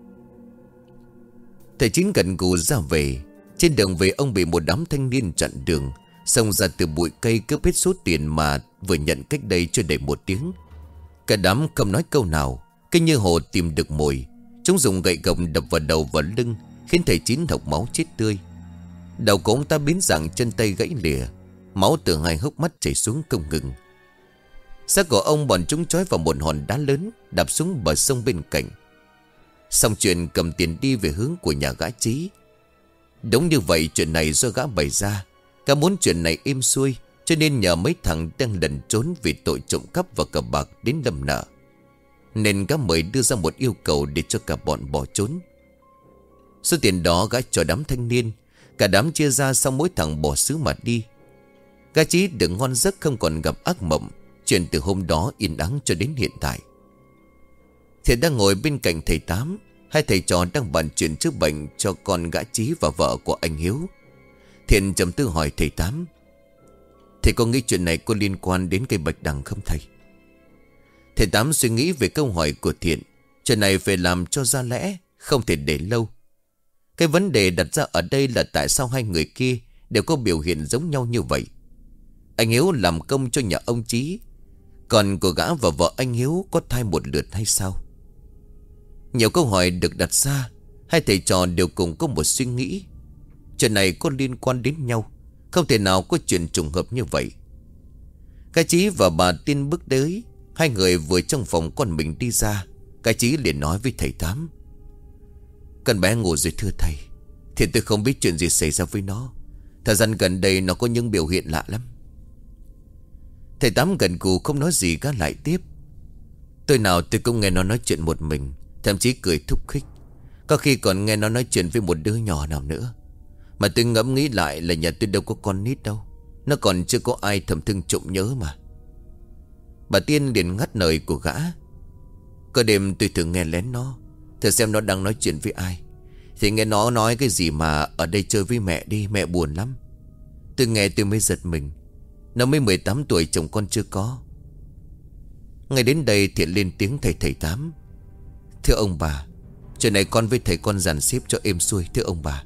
S1: Thầy Chín gật gù ra về. Trên đường về ông bị một đám thanh niên chặn đường, xông ra từ bụi cây cướp hết số tiền mà vừa nhận cách đây chưa đầy 1 tiếng. Cả đám không nói câu nào. Kinh như hồ tìm được mồi. Chúng dùng gậy gộc đập vào đầu và lưng, khiến thầy Chín hộc máu chết tươi. Đầu của ông ta biến dạng, chân tay gãy lìa, máu từ hai hốc mắt chảy xuống không ngừng. Xác của ông bọn chúng trói vào một hòn đá lớn, đạp xuống bờ sông bên cạnh. Xong chuyện cầm tiền đi về hướng của nhà gã Chí. Đúng như vậy, chuyện này do gã bày ra. Gã muốn chuyện này êm xuôi, cho nên nhờ mấy thằng đang lẩn trốn vì tội trộm cắp và cờ bạc đến đâm nợ. nên gã mời đưa ra một yêu cầu để cho cả bọn bỏ trốn. Số tiền đó gã cho đám thanh niên. Cả đám chia ra, xong mỗi thằng bỏ xứ mà đi. Gã Chí được ngon giấc, không còn gặp ác mộng. Chuyện từ hôm đó yên ắng cho đến hiện tại. Thiện đang ngồi bên cạnh thầy Tám. Hai thầy trò đang bàn chuyện chữa bệnh cho con gã Chí và vợ của anh Hiếu. Thiện trầm tư hỏi thầy Tám: "Thầy có nghĩ chuyện này có liên quan đến cây bạch đằng không thầy?" Thầy Tám suy nghĩ về câu hỏi của Thiện. Chuyện này phải làm cho ra lẽ, không thể để lâu. Cái vấn đề đặt ra ở đây là tại sao hai người kia đều có biểu hiện giống nhau như vậy. Anh Hiếu làm công cho nhà ông Chí, còn của gã và vợ anh Hiếu có thai một lượt hay sao? Nhiều câu hỏi được đặt ra. Hai thầy trò đều cùng có một suy nghĩ. Chuyện này có liên quan đến nhau, không thể nào có chuyện trùng hợp như vậy. Cái Chí và bà Tiên bước tới. Hai người vừa trong phòng con mình đi ra. Cái Chí liền nói với thầy Tám: "Con bé ngủ rồi thưa thầy. Thì tôi không biết chuyện gì xảy ra với nó. Thời gian gần đây nó có những biểu hiện lạ lắm." Thầy Tám gần gù không nói gì, gã lại tiếp: "Tôi nào tôi cũng nghe nó nói chuyện một mình, thậm chí cười thúc khích. Có khi còn nghe nó nói chuyện với một đứa nhỏ nào nữa. Mà tôi ngẫm nghĩ lại là nhà tôi đâu có con nít đâu. Nó còn chưa có ai thầm thương trộm nhớ mà." Bà Tiên liền ngắt lời của gã: "Có đêm tôi thường nghe lén nó, thử xem nó đang nói chuyện với ai. Thì nghe nó nói cái gì mà ở đây chơi với mẹ đi, mẹ buồn lắm. Tôi nghe tôi mới giật mình. Nó mới 18 tuổi, chồng con chưa có." Ngay đến đây Thiện lên tiếng thầy Tám: "Thưa ông bà, chuyện này con với thầy con dàn xếp cho êm xuôi thưa ông bà."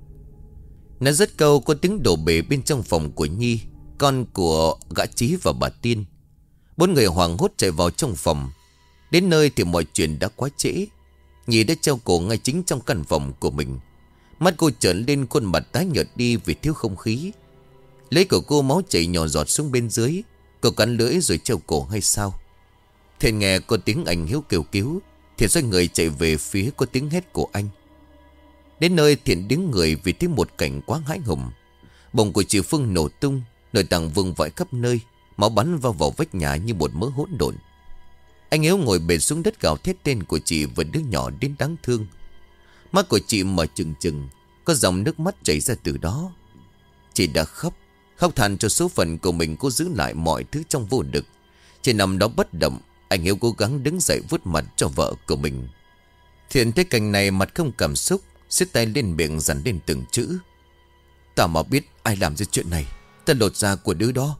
S1: Nó rất câu có tiếng đổ bể bên trong phòng của Nhi, con của gã Chí và bà Tiên. Bốn người hoảng hốt chạy vào trong phòng. Đến nơi thì mọi chuyện đã quá trễ. Nhi đã treo cổ ngay chính trong căn phòng của mình. Mắt cô trợn lên, khuôn mặt tái nhợt đi vì thiếu không khí. Lấy của cô máu chảy nhỏ giọt xuống bên dưới. Cô cắn lưỡi rồi treo cổ hay sao? Thiện nghe có tiếng anh Hiếu kêu cứu. Thiện xoay người chạy về phía có tiếng hét của anh. Đến nơi Thiện đứng người vì thấy một cảnh quá hãi hùng. Bồng của chị Phương nổ tung, nội tạng vương vãi khắp nơi, máu bắn vào vách nhà như một mớ hỗn độn. Anh Hiếu ngồi bệt xuống đất gào thét tên của chị và đứa nhỏ đến đáng thương. Mắt của chị mở trừng trừng, có dòng nước mắt chảy ra từ đó. Chị đã khóc than cho số phận của mình cố giữ lại mọi thứ trong vô lực. Chị nằm đó bất động. Anh Hiếu cố gắng đứng dậy vuốt mặt cho vợ của mình. Thiện thấy cảnh này mặt không cảm xúc, siết tay lên miệng dằn lên từng chữ: "Tao mà biết ai làm ra chuyện này, ta lột da của đứa đó."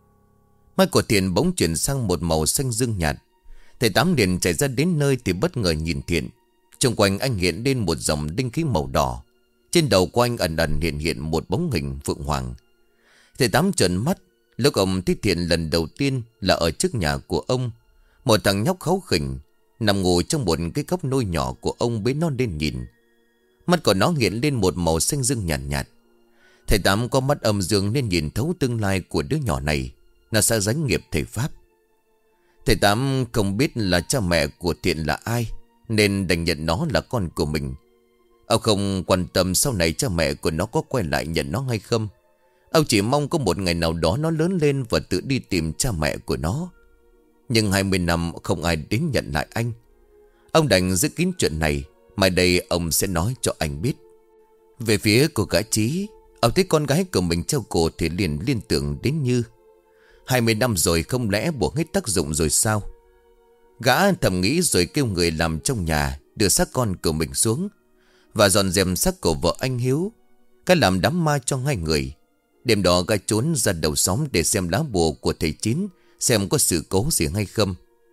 S1: Mắt của Thiện bỗng chuyển sang một màu xanh dương nhạt. Thầy Tám liền chạy ra đến nơi thì bất ngờ nhìn Thiện. Xung quanh anh hiện lên một dòng đinh khí màu đỏ. Trên đầu của anh ẩn ẩn hiện một bóng hình phượng hoàng. Thầy Tám trợn mắt. Lúc ông thấy Thiện lần đầu tiên là ở trước nhà của ông. Một thằng nhóc kháu khỉnh nằm ngủ trong một cái cốc nôi nhỏ của ông, bế nó lên nhìn. Mắt của nó hiện lên một màu xanh dương nhàn nhạt. Thầy Tám có mắt âm dương nên nhìn thấu tương lai của đứa nhỏ này. Nó sẽ giáng nghiệp thầy Pháp. Thầy Tám không biết là cha mẹ của Thiện là ai, nên đành nhận nó là con của mình. Ông không quan tâm sau này cha mẹ của nó có quay lại nhận nó hay không. Ông chỉ mong có một ngày nào đó nó lớn lên và tự đi tìm cha mẹ của nó. Nhưng 20 năm không ai đến nhận lại anh. Ông đành giữ kín chuyện này. Mai đây ông sẽ nói cho anh biết. Về phía của gã Chí, ông thấy con gái của mình treo cổ thì liền liên tưởng đến Như. 20 năm rồi không lẽ buộc hết tác dụng rồi sao? Gã thầm nghĩ rồi kêu người làm trong nhà đưa xác con của mình xuống và dọn dẹp xác của vợ anh Hiếu. Cái làm đám ma cho hai người. Đêm đó gã trốn ra đầu xóm để xem lá bùa của thầy Chín, xem có sự cố gì hay không.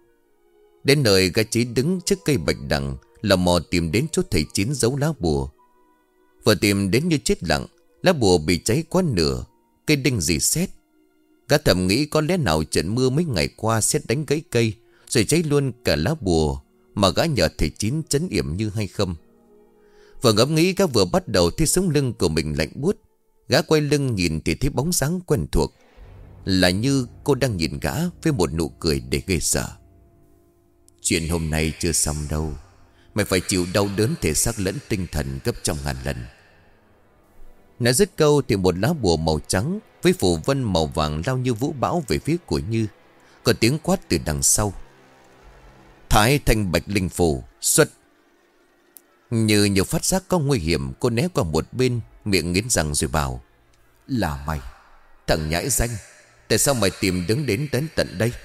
S1: Đến nơi gã Chí đứng trước cây bạch đằng, lò mò tìm đến chỗ thầy Chín giấu lá bùa. Vừa tìm đến như chết lặng, lá bùa bị cháy quá nửa, cây đinh rỉ sét. Gã thầm nghĩ có lẽ nào trận mưa mấy ngày qua sét đánh gãy cây rồi cháy luôn cả lá bùa mà gã nhờ thầy Chín trấn yểm Như hay không. Vừa ngẫm nghĩ gã vừa bắt đầu thấy sống lưng của mình lạnh buốt. Gã quay lưng nhìn thì thấy bóng dáng quen thuộc, là Như. Cô đang nhìn gã với một nụ cười để ghê sợ. Chuyện hôm nay chưa xong đâu. Mày phải chịu đau đớn thể xác lẫn tinh thần gấp trăm ngàn lần. Nói dứt câu thì một lá bùa màu trắng với phù vân màu vàng lao như vũ bão về phía của Như. Có tiếng quát từ đằng sau: Thái thanh bạch linh phù xuất. Như nhiều phát giác có nguy hiểm, cô né qua một bên, miệng nghiến răng rồi bảo: Là mày, thằng nhãi danh, tại sao mày tìm đứng đến tận đây?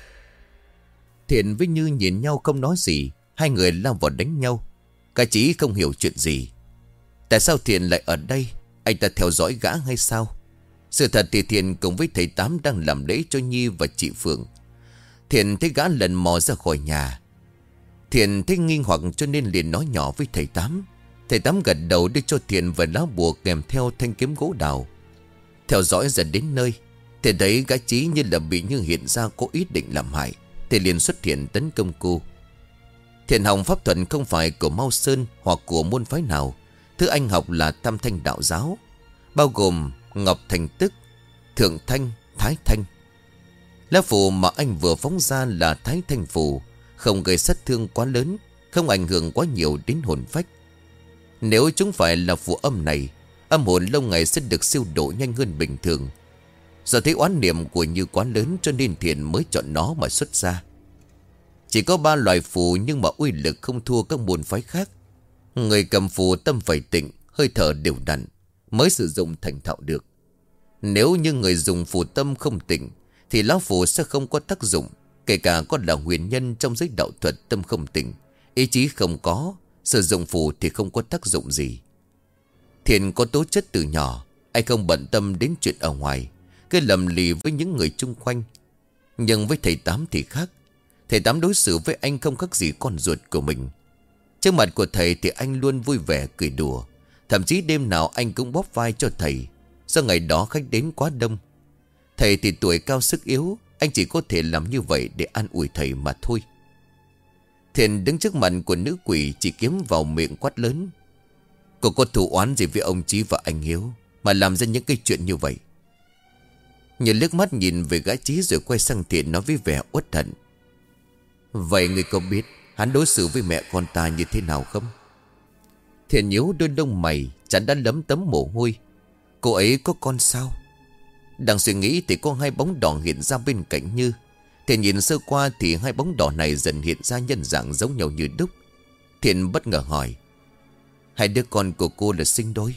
S1: Thiện với Như nhìn nhau không nói gì. Hai người lao vào đánh nhau. Cả Chí không hiểu chuyện gì. Tại sao Thiện lại ở đây? Anh ta theo dõi gã hay sao? Sự thật thì Thiện cùng với thầy Tám đang làm lễ cho Nhi và chị Phượng. Thiện thấy gã lần mò ra khỏi nhà. Thiện thấy nghi hoặc cho nên liền nói nhỏ với thầy Tám. Thầy Tám gật đầu đưa cho Thiện vài lá bùa kèm theo thanh kiếm gỗ đào. Theo dõi dần đến nơi, Thiện thấy gã Chí như là bị Như hiện ra có ý định làm hại. Thì liền xuất hiện tấn công cô. Thiện học pháp thuật không phải của Mao Sơn hoặc của môn phái nào. Thứ anh học là Tam Thanh đạo giáo, bao gồm Ngọc Thành Tức, Thượng Thanh, Thái Thanh. Lá phù mà anh vừa phóng ra là Thái Thanh phù, không gây sát thương quá lớn, không ảnh hưởng quá nhiều đến hồn phách. Nếu chúng phải là phù âm này, âm hồn lâu ngày sẽ được siêu độ nhanh hơn bình thường. Do thấy oán niệm của Như quá lớn cho nên Thiện mới chọn nó mà xuất ra. Chỉ có 3 loại phù nhưng mà uy lực không thua các môn phái khác. Người cầm phù tâm phải tịnh, hơi thở đều đặn mới sử dụng thành thạo được. Nếu như người dùng phù tâm không tịnh thì lá phù sẽ không có tác dụng. Kể cả có là huyền nhân trong giới đạo thuật, tâm không tịnh, ý chí không có, sử dụng phù thì không có tác dụng gì. Thiện có tố chất từ nhỏ, anh không bận tâm đến chuyện ở ngoài, cứ lầm lì với những người chung quanh. Nhưng với thầy Tám thì khác. Thầy Tám đối xử với anh không khác gì con ruột của mình. Trước mặt của thầy thì anh luôn vui vẻ cười đùa. Thậm chí đêm nào anh cũng bóp vai cho thầy. Do ngày đó khách đến quá đông. Thầy thì tuổi cao sức yếu, anh chỉ có thể làm như vậy để an ủi thầy mà thôi. Thiện đứng trước mặt của nữ quỷ, chỉ kiếm vào miệng quát lớn: Cô có thù oán gì với ông Chí và anh Hiếu mà làm ra những cái chuyện như vậy? Nhìn liếc mắt nhìn về gã Chí rồi quay sang Thiện nói với vẻ uất hận: Vậy người có biết hắn đối xử với mẹ con ta như thế nào không? Thiện nhíu đôi lông mày, chán đã lấm tấm mồ hôi. Cô ấy có con sao? Đang suy nghĩ thì có 2 bóng đỏ hiện ra bên cạnh Như. Thiện nhìn sơ qua thì 2 bóng đỏ này dần hiện ra nhân dạng giống nhau như đúc. Thiện bất ngờ hỏi: 2 đứa con của cô là sinh đôi?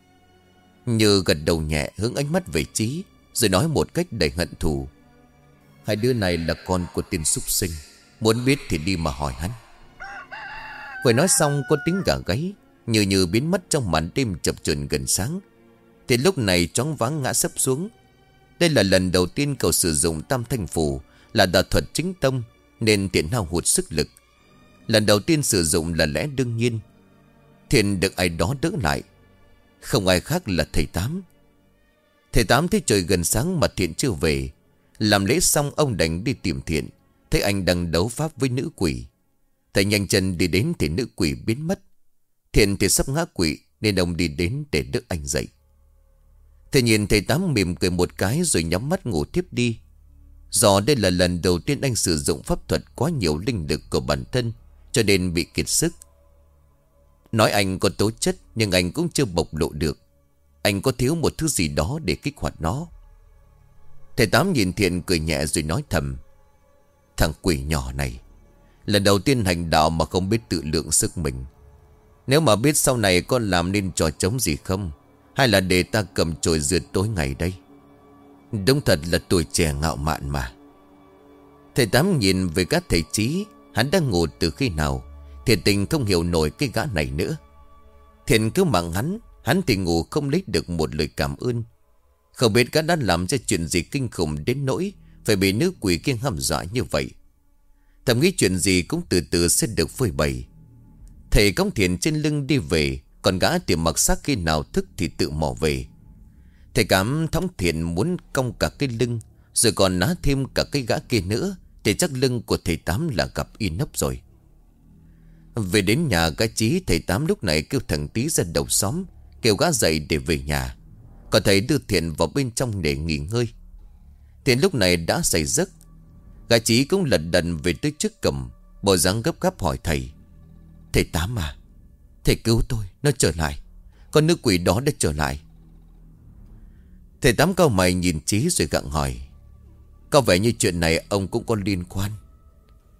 S1: Như gật đầu nhẹ, hướng ánh mắt về Chí, rồi nói một cách đầy hận thù: 2 đứa này là con của tên súc sinh. Muốn biết thì đi mà hỏi hắn. Vừa nói xong có tiếng gà gáy, Như biến mất trong màn đêm chập chờn gần sáng. Thì lúc này choáng váng ngã sấp xuống. Đây là lần đầu tiên cậu sử dụng Tam Thanh phù, là đạo thuật chính tông, nên Thiện hao hụt sức lực. Lần đầu tiên sử dụng là lẽ đương nhiên. Thiện được ai đó đỡ lại. Không ai khác là thầy Tám. Thầy Tám thấy trời gần sáng mà Thiện chưa về. Làm lễ xong ông đành đi tìm Thiện. Thấy anh đang đấu pháp với nữ quỷ. Thầy nhanh chân đi đến thì nữ quỷ biến mất. Thiện thì sắp ngã quỵ nên ông đi đến để đỡ anh dậy. Thầy nhìn thầy Tám mỉm cười một cái rồi nhắm mắt ngủ tiếp đi. Do đây là lần đầu tiên anh sử dụng pháp thuật quá nhiều linh lực của bản thân, cho nên bị kiệt sức. Nói anh có tố chất nhưng anh cũng chưa bộc lộ được. Anh có thiếu một thứ gì đó để kích hoạt nó. Thầy Tám nhìn Thiện cười nhẹ rồi nói thầm: Thằng quỷ nhỏ này, lần đầu tiên hành đạo mà không biết tự lượng sức mình. Nếu mà biết sau này con làm nên trò trống gì không, hay là để ta cầm chổi rượt tối ngày đây? Đúng thật là tuổi trẻ ngạo mạn mà. Thầy Tám nhìn về các thầy Chí. Hắn đang ngủ từ khi nào? Thiện tình không hiểu nổi cái gã này nữa. Thiện cứ mạng hắn thì ngủ không lấy được một lời cảm ơn. Không biết gã đã làm ra chuyện gì kinh khủng đến nỗi phải bị nữ quỷ kia hăm dọa như vậy. Thầm nghĩ chuyện gì cũng từ từ sẽ được phơi bày. Thầy cõng Thiện trên lưng đi về, còn gã thì mặc xác khi nào thức thì tự mò về. Thầy cảm thống Thiện muốn cong cả cái lưng, rồi còn ná thêm cả cái gã kia nữa, thì chắc lưng của thầy Tám là gặp in nấp rồi. Về đến nhà gã Chí, thầy Tám lúc này kêu thằng Tí ra đầu xóm, kêu gã dậy để về nhà. Còn thầy đưa Thiện vào bên trong để nghỉ ngơi. Thiện lúc này đã say giấc. Gã Chí cũng lật đật về tới trước cổng, bộ dáng gấp gáp hỏi thầy: Thầy Tám à, thầy cứu tôi, nó trở lại. Con nữ quỷ đó đã trở lại. Thầy Tám cau mày nhìn Chí rồi gặng hỏi: Có vẻ như chuyện này ông cũng có liên quan.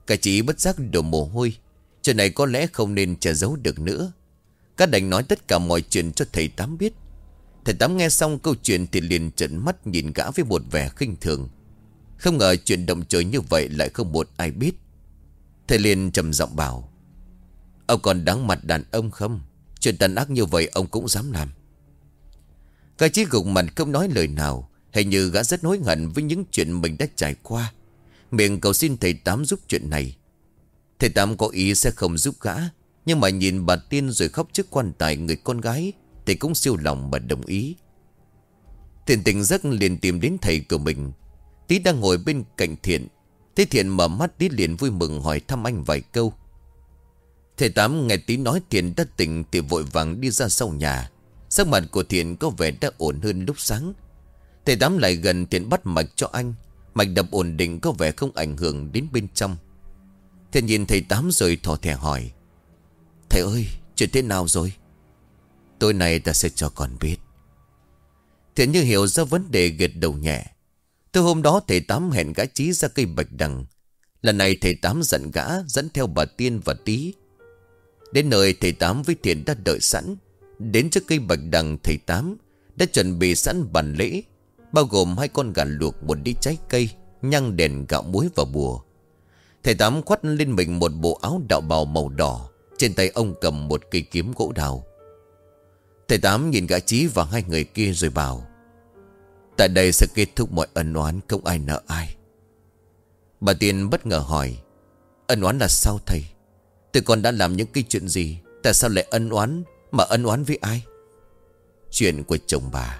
S1: Cả chỉ bất giác đổ mồ hôi. Chuyện này có lẽ không nên che giấu được nữa. Cả đành nói tất cả mọi chuyện cho thầy Tám biết. Thầy Tám nghe xong câu chuyện thì liền trợn mắt nhìn gã với một vẻ khinh thường. Không ngờ chuyện động trời như vậy lại không một ai biết. Thầy liền trầm giọng bảo: ông còn đáng mặt đàn ông không? Chuyện tàn ác như vậy ông cũng dám làm? Cái chí gục mặt không nói lời nào. Hình như gã rất hối hận với những chuyện mình đã trải qua. Miệng cầu xin thầy Tám giúp chuyện này. Thầy Tám có ý sẽ không giúp gã, nhưng mà nhìn bà Tiên rồi khóc trước quan tài người con gái thì cũng siêu lòng mà đồng ý. Thiện tỉnh giấc liền tìm đến thầy của mình. Tí đang ngồi bên cạnh Thiện. Thấy Thiện mở mắt, Tí liền vui mừng hỏi thăm anh vài câu. Thầy Tám nghe Tí nói Thiện đã tỉnh thì vội vàng đi ra sau nhà. Sắc mặt của Thiện có vẻ đã ổn hơn lúc sáng. Thầy Tám lại gần Thiện bắt mạch cho anh. Mạch đập ổn định, có vẻ không ảnh hưởng đến bên trong. Thiện nhìn thầy Tám rồi thò thẻ hỏi: thầy ơi, chuyện thế nào rồi? Tối nay ta sẽ cho con biết. Thiện như hiểu ra vấn đề, gật đầu nhẹ. Từ hôm đó thầy Tám hẹn gã Chí ra cây bạch đằng. Lần này thầy Tám dẫn gã dẫn theo bà Tiên và Tí. Đến nơi thầy Tám với Thiện đã đợi sẵn. Đến trước cây bạch đằng, thầy Tám đã chuẩn bị sẵn bàn lễ, bao gồm 2 con gà luộc, 1 đĩa trái cây, nhang đèn, gạo muối và bùa. Thầy Tám khoác lên mình một bộ áo đạo bào màu đỏ. Trên tay ông cầm một cây kiếm gỗ đào. Thầy Tám nhìn gã Chí và 2 người kia rồi bảo: tại đây sẽ kết thúc mọi ân oán, không ai nợ ai. Bà Tiên bất ngờ hỏi: ân oán là sao thầy? Tụi con đã làm những cái chuyện gì? Tại sao lại ân oán? Mà ân oán với ai? Chuyện của chồng bà.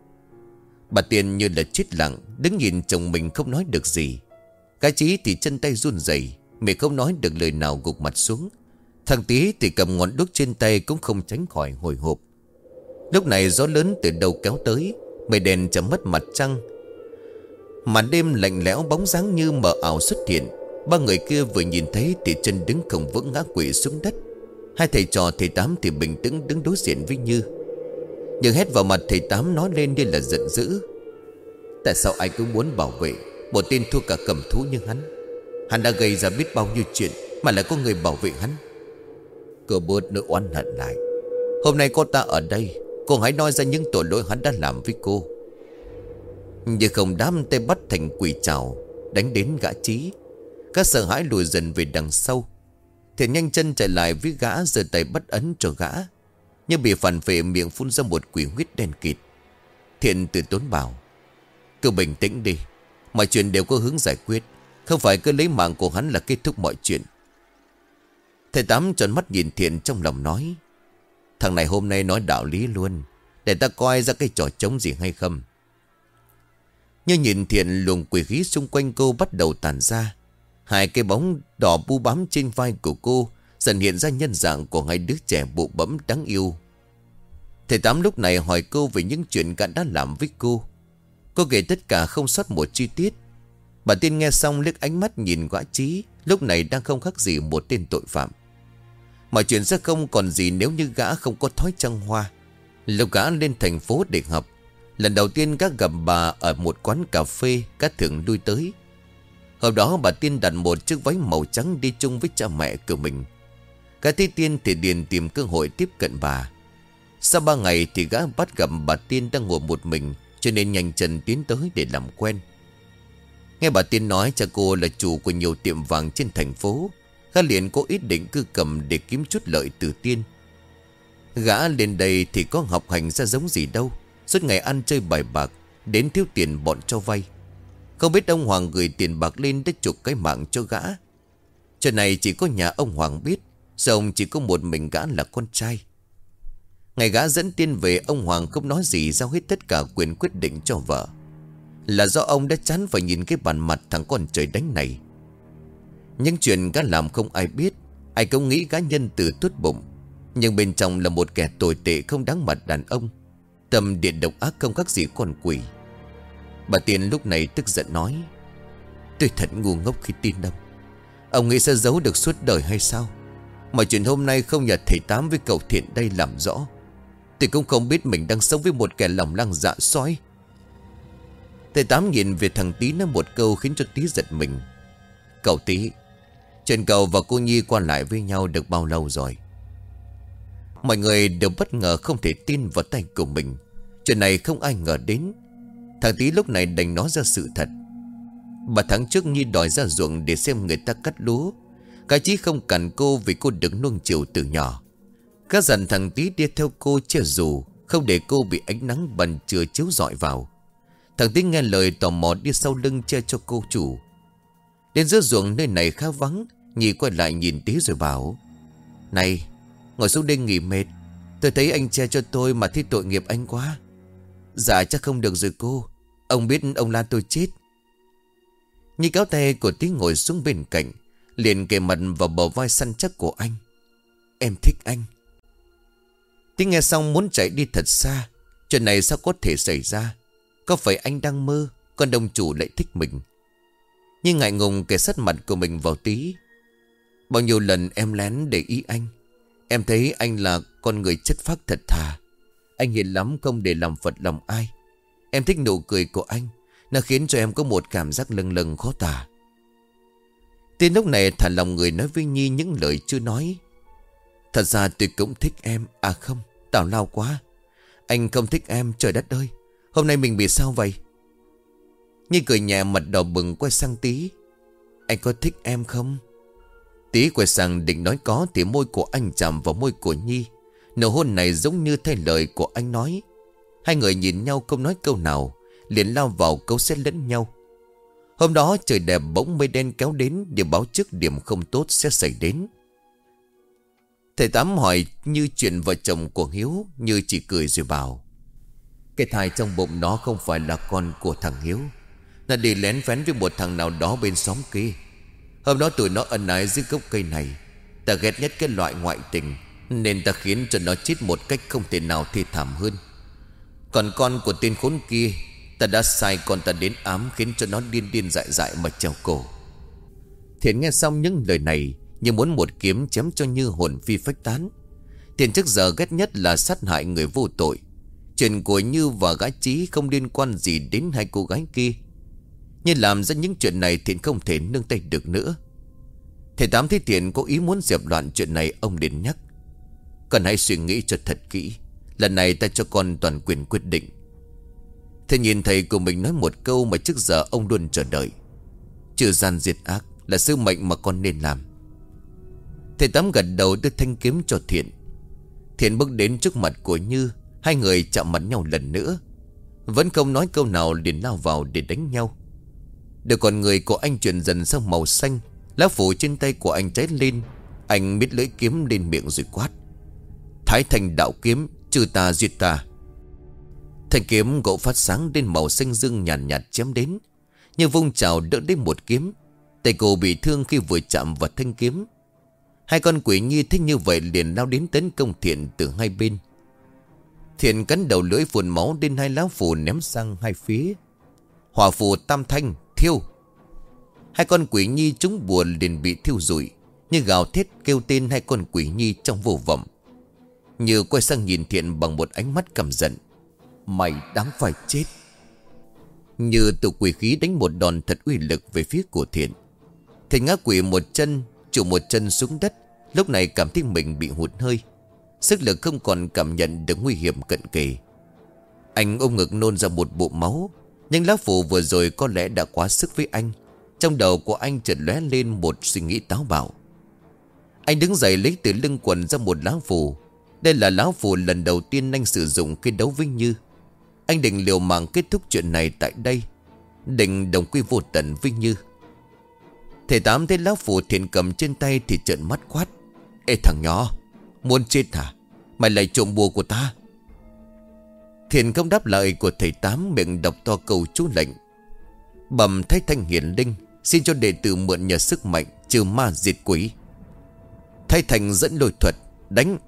S1: Bà Tiên như là chết lặng, đứng nhìn chồng mình không nói được gì. Gã Chí thì chân tay run rẩy, miệng không nói được lời nào, gục mặt xuống. Thằng Tí thì cầm ngọn đuốc trên tay cũng không tránh khỏi hồi hộp. Lúc này gió lớn từ đâu kéo tới, mây đèn chấm mất mặt trăng. Màn đêm lạnh lẽo, bóng dáng như mờ ảo xuất hiện. 3 người kia vừa nhìn thấy thì chân đứng không vững, ngã quỵ xuống đất. 2 thầy trò thầy Tám thì bình tĩnh đứng đối diện với Như. Nhưng hét vào mặt thầy Tám nói lên như là giận dữ: tại sao ai cứ muốn bảo vệ một tên thua cả cầm thú như hắn? Hắn đã gây ra biết bao nhiêu chuyện mà lại có người bảo vệ hắn. Cô bớt nỗi oán hận lại. Hôm nay có ta ở đây, cô hãy nói ra những tội lỗi hắn đã làm với cô. Nhưng không, đám tay bắt thành quỷ trảo đánh đến gã Chí. Gã sợ hãi lùi dần về đằng sau. Thiện nhanh chân chạy lại với gã, giơ tay bắt ấn cho gã, nhưng bị phản vệ, miệng phun ra một quỷ huyết đen kịt. Thiện từ tốn bảo: cứ bình tĩnh đi, mọi chuyện đều có hướng giải quyết. Không phải cứ lấy mạng của hắn là kết thúc mọi chuyện. Thầy Tám tròn mắt nhìn Thiện, trong lòng nói: thằng này hôm nay nói đạo lý luôn, để ta coi ra cái trò trống gì hay không. Nhưng nhìn Thiện, luồng quỷ khí xung quanh cô bắt đầu tàn ra. 2 cái bóng đỏ bu bám trên vai của cô dần hiện ra nhân dạng của 2 đứa trẻ bụ bẫm đáng yêu. Thầy Tám lúc này hỏi cô về những chuyện gã đã làm với cô. Cô kể tất cả không sót một chi tiết. Bà Tiên nghe xong liếc ánh mắt nhìn gã Chí, lúc này đang không khác gì một tên tội phạm. Mọi chuyện sẽ không còn gì nếu như gã không có thói trăng hoa. Lúc gã lên thành phố để học, lần đầu tiên gã gặp bà ở một quán cà phê gã thường lui tới. Hôm đó bà Tiên đặt một chiếc váy màu trắng đi chung với cha mẹ của mình. Gã thấy Tiên thì liền tìm cơ hội tiếp cận bà. Sau 3 ngày thì gã bắt gặp bà Tiên đang ngồi một mình, cho nên nhanh chân tiến tới để làm quen. Nghe bà Tiên nói cha cô là chủ của nhiều tiệm vàng trên thành phố, gã liền có ý định cư cầm để kiếm chút lợi từ Tiên. Gã lên đây thì có học hành ra giống gì đâu, suốt ngày ăn chơi bài bạc, đến thiếu tiền bọn cho vay. Không biết ông Hoàng gửi tiền bạc lên để chuộc cái mạng cho gã. Chuyện này chỉ có nhà ông Hoàng biết, giờ ông chỉ có một mình gã là con trai. Ngày gã dẫn Tiên về, ông Hoàng không nói gì, giao hết tất cả quyền quyết định cho vợ. Là do ông đã chán phải nhìn cái bản mặt thằng con trời đánh này. Những chuyện gã làm không ai biết, ai cũng nghĩ gã nhân từ tốt bụng, nhưng bên trong là một kẻ tồi tệ không đáng mặt đàn ông. Tâm địa độc ác không khác gì con quỷ. Bà Tiên lúc này tức giận nói: tôi thật ngu ngốc khi tin ông nghĩ sẽ giấu được suốt đời hay sao? Mọi chuyện hôm nay không nhờ thầy Tám với cậu Thiện đây làm rõ, tôi cũng không biết mình đang sống với một kẻ lòng lang dạ sói. Thầy Tám nhìn về thằng Tí nói một câu khiến cho Tí giật mình: cậu Tí, Chuyện cậu và cô Nhi qua lại với nhau được bao lâu rồi? Mọi người đều bất ngờ không thể tin vào tay của mình. Chuyện này không ai ngờ đến. Thằng Tí lúc này đành nói ra sự thật. 3 tháng trước Nhi đòi ra ruộng để xem người ta cắt lúa. Cái Chí không cản cô vì cô được nuông chiều từ nhỏ. Các dặn thằng Tí đi theo cô che dù, không để cô bị ánh nắng ban trưa chiếu rọi vào. Thằng Tí nghe lời tò mò đi sau lưng che cho cô chủ. Đến giữa ruộng nơi này khá vắng, Nhi quay lại nhìn Tí rồi bảo: Này, ngồi xuống đây nghỉ mệt. Tôi thấy anh che cho tôi mà thấy tội nghiệp anh quá. Dạ chắc không được rồi cô. Ông biết ông la tôi chết. Nhi kéo tay của Tí ngồi xuống bên cạnh, liền kề mặt vào bờ vai săn chắc của anh. Em thích anh. Tí nghe xong muốn chạy đi thật xa. Chuyện này sao có thể xảy ra? Có phải anh đang mơ, còn đồng chủ lại thích mình? Nhưng ngại ngùng kề sát mặt của mình vào Tí. Bao nhiêu lần em lén để ý anh. Em thấy anh là con người chất phác thật thà. Anh hiền lắm, không để làm phật lòng ai. Em thích nụ cười của anh. Nó khiến cho em có một cảm giác lâng lâng khó tả. Tí lúc này thả lòng người nói với Nhi những lời chưa nói. Thật ra tôi cũng thích em. À không, tào lao quá. Anh không thích em, trời đất ơi. Hôm nay mình bị sao vậy? Nhi cười nhẹ, mặt đỏ bừng quay sang Tí. Anh có thích em không? Tí quay sang định nói có thì môi của anh chạm vào môi của Nhi. Nụ hôn này giống như thay lời của anh nói. Hai người nhìn nhau không nói câu nào, liền lao vào cấu xé lẫn nhau. Hôm đó trời đẹp, bỗng mây đen kéo đến để báo trước điểm không tốt sẽ xảy đến. Thầy Tám hỏi như chuyện vợ chồng của Hiếu, Như chỉ cười rồi bảo: Cái thai trong bụng nó không phải là con của thằng Hiếu. Nó đi lén phén với một thằng nào đó bên xóm kia. Hôm đó tụi nó ân ái dưới gốc cây này. Ta ghét nhất cái loại ngoại tình, nên ta khiến cho nó chết một cách không thể nào thê thảm hơn. Còn con của tên khốn kia, ta đã sai con ta đến ám, khiến cho nó điên điên dại dại mà treo cổ. Thiện nghe xong những lời này như muốn một kiếm chém cho Như hồn phi phách tán. Thiện trước giờ ghét nhất là sát hại người vô tội. Chuyện của Như và gã Chí không liên quan gì đến hai cô gái kia. Như làm ra những chuyện này Thiện không thể nương tay được nữa. Thầy Tám thấy Thiện có ý muốn dẹp loạn chuyện này, ông liền nhắc: Con hãy suy nghĩ cho thật kỹ. Lần này ta cho con toàn quyền quyết định. Thầy nhìn thầy của mình nói một câu mà trước giờ ông luôn chờ đợi: trừ gian diệt ác là sứ mệnh mà con nên làm. Thầy Tám gật đầu đưa thanh kiếm cho Thiện. Thiện bước đến trước mặt của Như. Hai người chạm mặt nhau lần nữa. Vẫn không nói câu nào, liền lao vào để đánh nhau. Được con người của anh chuyển dần sang màu xanh. Lá phủ trên tay của anh cháy lên. Anh miết lưỡi kiếm lên miệng rồi quát: Thái Thành đạo kiếm, trừ tà diệt tà. Thanh kiếm gỗ phát sáng đến màu xanh dương nhàn nhạt chém đến. Như vung chảo đỡ đến một kiếm. Tay cô bị thương khi vừa chạm vào thanh kiếm. Hai con quỷ Nhi thích như vậy liền lao đến tấn công Thiện từ hai bên. Thiện cắn đầu lưỡi phun máu đến hai lá phù ném sang hai phía. Hỏa phù tam thanh thiêu. Hai con quỷ Nhi trúng bùa liền bị thiêu rụi, như gào thét kêu tên hai con quỷ Nhi trong vô vọng. Như quay sang nhìn Thiện bằng một ánh mắt căm giận: Mày đáng phải chết. Như tụ quỷ khí đánh một đòn thật uy lực về phía của Thiện. Thiện ngã quỷ một chân, trụ một chân xuống đất. Lúc này cảm thấy mình bị hụt hơi, sức lực không còn cảm nhận được nguy hiểm cận kề. Anh ôm ngực nôn ra một bụng máu. Nhưng lá phù vừa rồi có lẽ đã quá sức với anh. Trong đầu của anh chợt lóe lên một suy nghĩ táo bạo. Anh đứng dậy lấy từ lưng quần ra một lá phù. Đây là lá phù lần đầu tiên anh sử dụng khi đấu với Như. Anh định liều mạng kết thúc chuyện này tại đây, định đồng quy vô tận với Như. Thầy Tám thấy lá phù Thiện cầm trên tay thì trợn mắt quát: Ê thằng nhỏ, muốn chết hả? Mày lại trộm bùa của ta. Thiện không đáp lời của thầy Tám, miệng đọc to câu chú lệnh: Bẩm Thái Thanh hiển linh, xin cho đệ tử mượn nhờ sức mạnh trừ ma diệt quỷ. Thái Thanh dẫn lôi thuật đánh.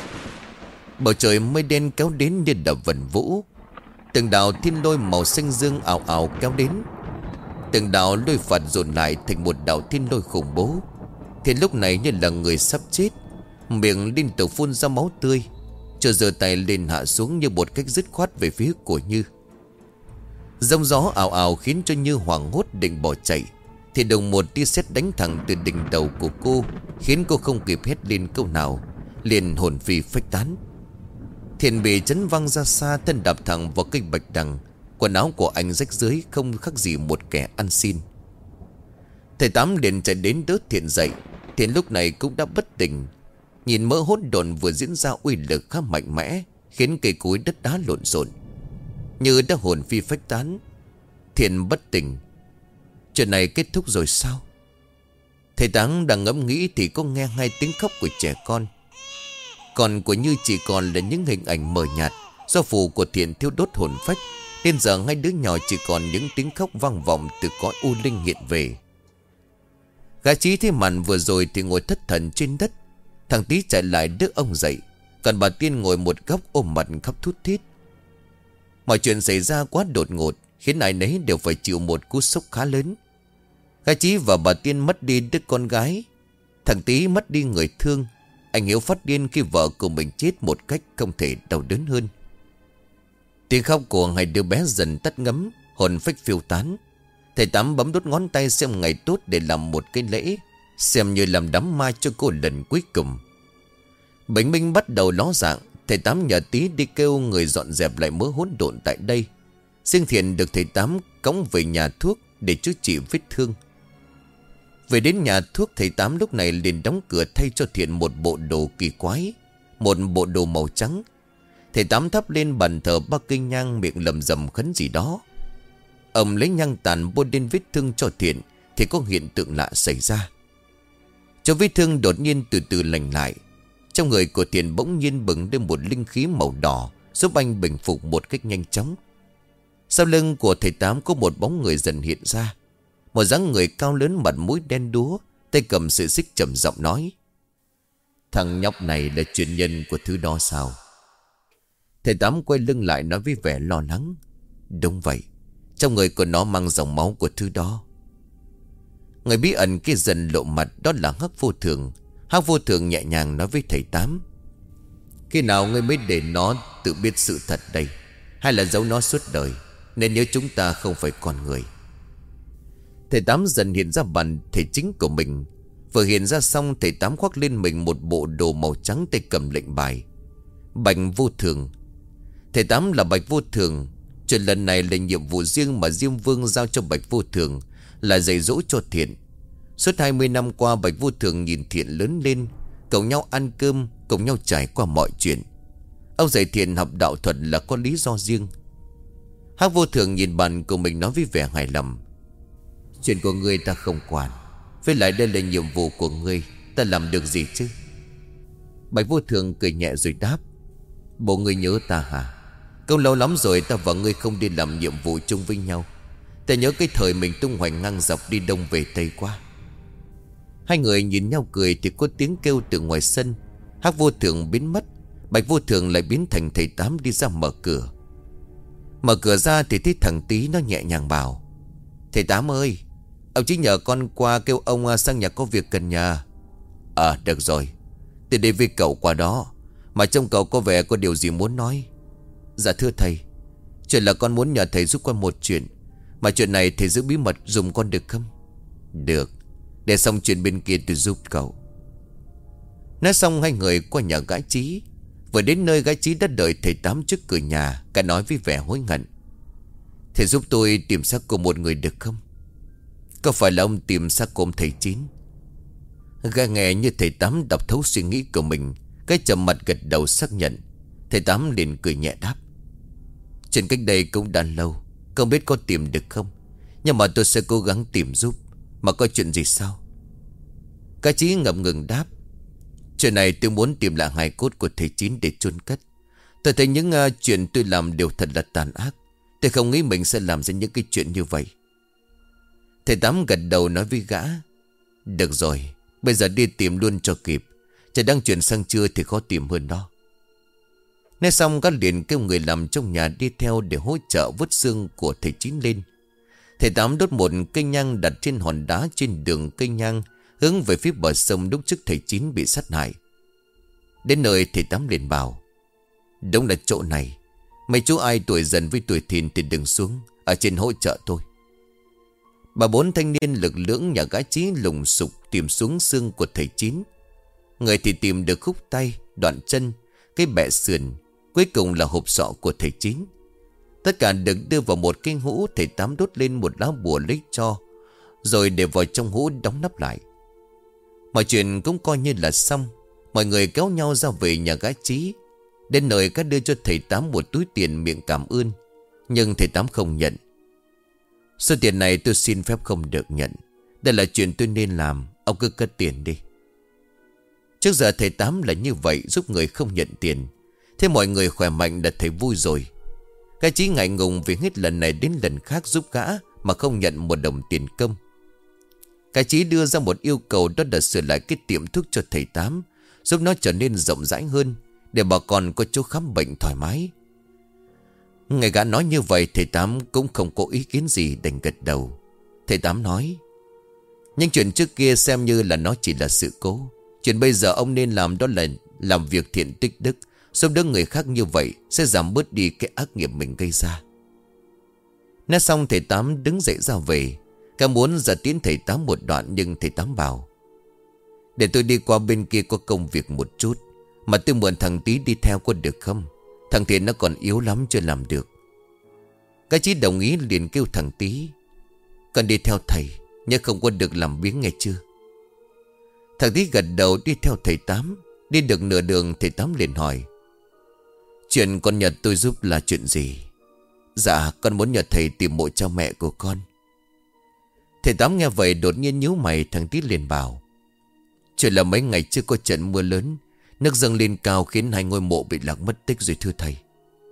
S1: Bầu trời mây đen kéo đến như đập vần vũ. Từng đạo thiên lôi màu xanh dương ảo ảo kéo đến. Từng đạo lôi phạt dồn lại thành một đạo thiên lôi khủng bố. Thiện lúc này như là người sắp chết, miệng liên tục phun ra máu tươi, cho giơ tay lên hạ xuống như một cách dứt khoát về phía của Như. Giông gió ảo ảo khiến cho Như hoảng hốt định bỏ chạy, thì đùng một tia sét đánh thẳng từ đỉnh đầu của cô, khiến cô không kịp hét lên câu nào, liền hồn phi phách tán. Thiện bị chấn văng ra xa, thân đạp thẳng vào cây bạch đằng. Quần áo của anh rách rưới, không khác gì một kẻ ăn xin. Thầy Tám liền chạy đến đỡ Thiện dậy. Thiện lúc này cũng đã bất tỉnh. Nhìn mỡ hỗn độn vừa diễn ra uy lực khá mạnh mẽ, khiến cây cối đất đá lộn xộn, như đã hồn phi phách tán. Thiện bất tỉnh. Chuyện này kết thúc rồi sao? Thầy Tám đang ngẫm nghĩ thì có nghe hai tiếng khóc của trẻ con. Còn của Như chỉ còn là những hình ảnh mờ nhạt, do phù của Thiện thiêu đốt hồn phách, nên giờ hai đứa nhỏ chỉ còn những tiếng khóc vang vọng từ cõi u linh hiện về. Gã Chí thấy màn vừa rồi thì ngồi thất thần trên đất. Thằng Tí chạy lại đỡ ông dậy, còn bà Tiên ngồi một góc ôm mặt khóc thút thít. Mọi chuyện xảy ra quá đột ngột, khiến ai nấy đều phải chịu một cú sốc khá lớn. Gã Chí và bà Tiên mất đi đứa con gái, thằng Tí mất đi người thương. Anh Hiếu phát điên khi vợ của mình chết một cách không thể đau đớn hơn. Tiếng khóc của hai đứa bé dần tắt ngấm, hồn phách phiêu tán. Thầy Tám bấm đốt ngón tay xem ngày tốt để làm một cái lễ, xem như làm đám ma cho cô lần cuối cùng. Bình minh bắt đầu ló dạng. Thầy Tám nhờ Tí đi kêu người dọn dẹp lại mớ hỗn độn tại đây. Riêng Thiện được thầy Tám cõng về nhà thuốc để chữa trị vết thương. Về đến nhà thuốc, thầy Tám lúc này liền đóng cửa thay cho Thiện một bộ đồ kỳ quái, một bộ đồ màu trắng. Thầy Tám thắp lên bàn thờ 3 cây nhang, miệng lầm rầm khấn gì đó. Ông lấy nhang tàn bôi lên vết thương cho Thiện thì có hiện tượng lạ xảy ra. Cho vết thương đột nhiên từ từ lành lại. Trong người của Thiện bỗng nhiên bừng lên một linh khí màu đỏ, giúp anh bình phục một cách nhanh chóng. Sau lưng của thầy Tám có một bóng người dần hiện ra. Một dáng người cao lớn, mặt mũi đen đúa, tay cầm sợi xích trầm giọng nói: "Thằng nhóc này là truyền nhân của thứ đó sao?" Thầy Tám quay lưng lại nói với vẻ lo lắng: "Đúng vậy, trong người của nó mang dòng máu của thứ đó." Người bí ẩn kia dần lộ mặt, đó là Hắc Vô Thường. Hắc Vô Thường nhẹ nhàng nói với thầy Tám: "Khi nào ngươi mới để nó tự biết sự thật đây? Hay là giấu nó suốt đời, nên nhớ chúng ta không phải con người?" Thầy Tám dần hiện ra bản thể chính của mình. Vừa hiện ra xong, thầy Tám khoác lên mình một bộ đồ màu trắng, tay cầm lệnh bài: Bạch Vô Thường. Thầy Tám là Bạch Vô Thường. Chuyện lần này là nhiệm vụ riêng mà Diêm Vương giao cho Bạch Vô Thường, là dạy dỗ cho Thiện. Suốt 20 năm qua, Bạch Vô Thường nhìn Thiện lớn lên, cùng nhau ăn cơm, cùng nhau trải qua mọi chuyện. Ông dạy Thiện học đạo thuật là có lý do riêng. Hắc Vô Thường nhìn bạn của mình nói với vẻ hài lòng: "Chuyện của ngươi ta không quản, với lại đây là nhiệm vụ của ngươi, ta làm được gì chứ?" Bạch Vô Thường cười nhẹ rồi đáp: "Bộ ngươi nhớ ta hả? Câu lâu lắm rồi ta và ngươi không đi làm nhiệm vụ chung với nhau. Ta nhớ cái thời mình tung hoành ngang dọc đi đông về tây quá." Hai người nhìn nhau cười thì có tiếng kêu từ ngoài sân. Hắc Vô Thường biến mất, Bạch Vô Thường lại biến thành thầy Tám đi ra mở cửa. Mở cửa ra thì thấy thằng Tí nó nhẹ nhàng bảo: "Thầy Tám ơi, ông chỉ nhờ con qua kêu ông sang nhà có việc cần nhờ." Được rồi, tôi đi với cậu qua đó, mà trông cậu có vẻ có điều gì muốn nói." "Dạ thưa thầy, chuyện là con muốn nhờ thầy giúp con một chuyện, mà chuyện này thầy giữ bí mật dùm con được không?" "Được, để xong chuyện bên kia tôi giúp cậu." Nói xong hai người qua nhà gã Chí. Vừa đến nơi, gã Chí đã đợi thầy Tám trước cửa nhà. Cả nói với vẻ hối hận: "Thầy giúp tôi tìm xác của một người được không?" "Có phải là ông tìm xác của ông thầy Chín?" Gã nghe như thầy Tám đọc thấu suy nghĩ của mình, cái trầm mặt gật đầu xác nhận. Thầy Tám liền cười nhẹ đáp: "Chuyện cách đây cũng đã lâu, không biết có tìm được không, nhưng mà tôi sẽ cố gắng tìm giúp. Mà có chuyện gì sao?" Gã Chí ngập ngừng đáp: "Chuyện này tôi muốn tìm lại hài cốt của thầy Chín để chôn cất. Tôi thấy những chuyện tôi làm đều thật là tàn ác. Tôi không nghĩ mình sẽ làm ra những cái chuyện như vậy." Thầy Tám gật đầu nói với gã: "Được rồi, bây giờ đi tìm luôn cho kịp. Trời đang chuyển sang trưa thì khó tìm hơn đó." Nói xong, gã liền kêu người làm trong nhà đi theo để hỗ trợ vớt xương của thầy Chín lên. Thầy Tám đốt một cây nhang đặt trên hòn đá trên đường cây nhang, hướng về phía bờ sông lúc trước thầy Chín bị sát hại. Đến nơi, thầy Tám liền bảo: "Đúng là chỗ này. Mấy chú ai tuổi dần với tuổi thìn thì đừng xuống, ở trên hỗ trợ tôi." Bà bốn thanh niên lực lưỡng nhà gã Chí lùng sục tìm xuống xương của thầy Chín. Người thì tìm được khúc tay, đoạn chân, cái bẹ sườn, cuối cùng là hộp sọ của thầy Chín. Tất cả được đưa vào một cái hũ. Thầy Tám đốt lên một lá bùa lấy tro, rồi để vào trong hũ đóng nắp lại. Mọi chuyện cũng coi như là xong. Mọi người kéo nhau ra về nhà gã Chí. Đến nơi các đưa cho thầy Tám một túi tiền miệng cảm ơn, nhưng thầy Tám không nhận. Số tiền này tôi xin phép không được nhận. Đây là chuyện tôi nên làm. Ông cứ cất tiền đi. Trước giờ thầy Tám là như vậy, giúp người không nhận tiền. Thế mọi người khỏe mạnh là thầy vui rồi. Gã Chí ngại ngùng vì hết lần này đến lần khác giúp gã mà không nhận một đồng tiền công. Gã Chí đưa ra một yêu cầu, đó là sửa lại cái tiệm thuốc cho thầy Tám, giúp nó trở nên rộng rãi hơn, để bà con có chỗ khám bệnh thoải mái. Nghe gã nói như vậy, thầy Tám cũng không có ý kiến gì, đành gật đầu. Thầy Tám nói: những chuyện trước kia xem như là nó chỉ là sự cố. Chuyện bây giờ ông nên làm đó là làm việc thiện tích đức, giúp đỡ người khác, như vậy sẽ giảm bớt đi cái ác nghiệp mình gây ra. Nói xong thầy Tám đứng dậy ra về. Cả muốn ra tiến thầy Tám một đoạn, nhưng thầy Tám bảo: để tôi đi qua bên kia có công việc một chút, mà tôi mượn thằng Tí đi theo có được không? Thằng Thiện nó còn yếu lắm chưa làm được. Cái Chí đồng ý liền kêu thằng Tí: con đi theo thầy, nhưng không có được làm biếng nghe chưa? Thằng Tí gật đầu đi theo thầy Tám. Đi được nửa đường thầy Tám liền hỏi: chuyện con nhờ tôi giúp là chuyện gì? Dạ con muốn nhờ thầy tìm mộ cha mẹ của con. Thầy Tám nghe vậy đột nhiên nhíu mày. Thằng Tí liền bảo: chuyện là mấy ngày trước có trận mưa lớn, nước dâng lên cao khiến 2 ngôi mộ bị lạc mất tích rồi thưa thầy.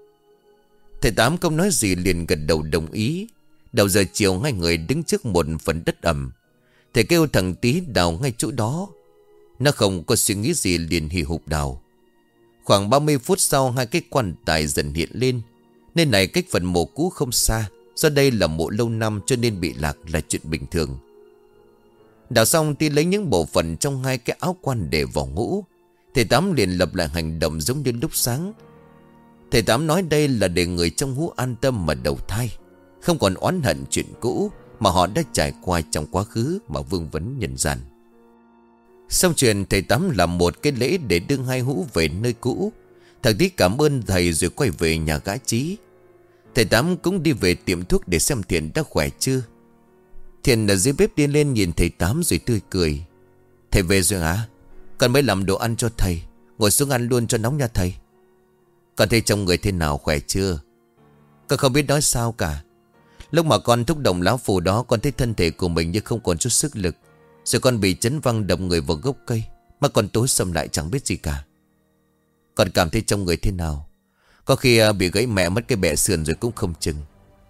S1: Thầy Tám không nói gì liền gật đầu đồng ý. Đầu giờ chiều 2 người đứng trước một phần đất ẩm. Thầy kêu thằng Tí đào ngay chỗ đó. Nó không có suy nghĩ gì liền hì hục đào. Khoảng 30 phút sau 2 cái quan tài dần hiện lên. Nơi này cách phần mộ cũ không xa. Do đây là mộ lâu năm cho nên bị lạc là chuyện bình thường. Đào xong Tí lấy những bộ phận trong 2 cái áo quan để vào ngũ. Thầy Tám liền lập lại hành động giống như lúc sáng. Thầy Tám nói đây là để người trong hũ an tâm mà đầu thai, không còn oán hận chuyện cũ mà họ đã trải qua trong quá khứ mà vương vấn nhân gian. Xong chuyện thầy Tám làm một cái lễ để đưa 2 hũ về nơi cũ. Thằng Tí cảm ơn thầy rồi quay về nhà gã Chí. Thầy Tám cũng đi về tiệm thuốc để xem Thiện đã khỏe chưa. Thiện ở dưới bếp đi lên nhìn thầy Tám rồi tươi cười: thầy về rồi hả? Con mới làm đồ ăn cho thầy, ngồi xuống ăn luôn cho nóng nha thầy. Con thấy trong người thế nào, khỏe chưa? Con không biết nói sao cả. Lúc mà con thúc động lá phù đó, con thấy thân thể của mình như không còn chút sức lực. Rồi con bị chấn văng đập người vào gốc cây, mà còn tối sầm lại chẳng biết gì cả. Con cảm thấy trong người thế nào? Có khi bị gãy mẹ mất cái bẹ sườn rồi cũng không chừng.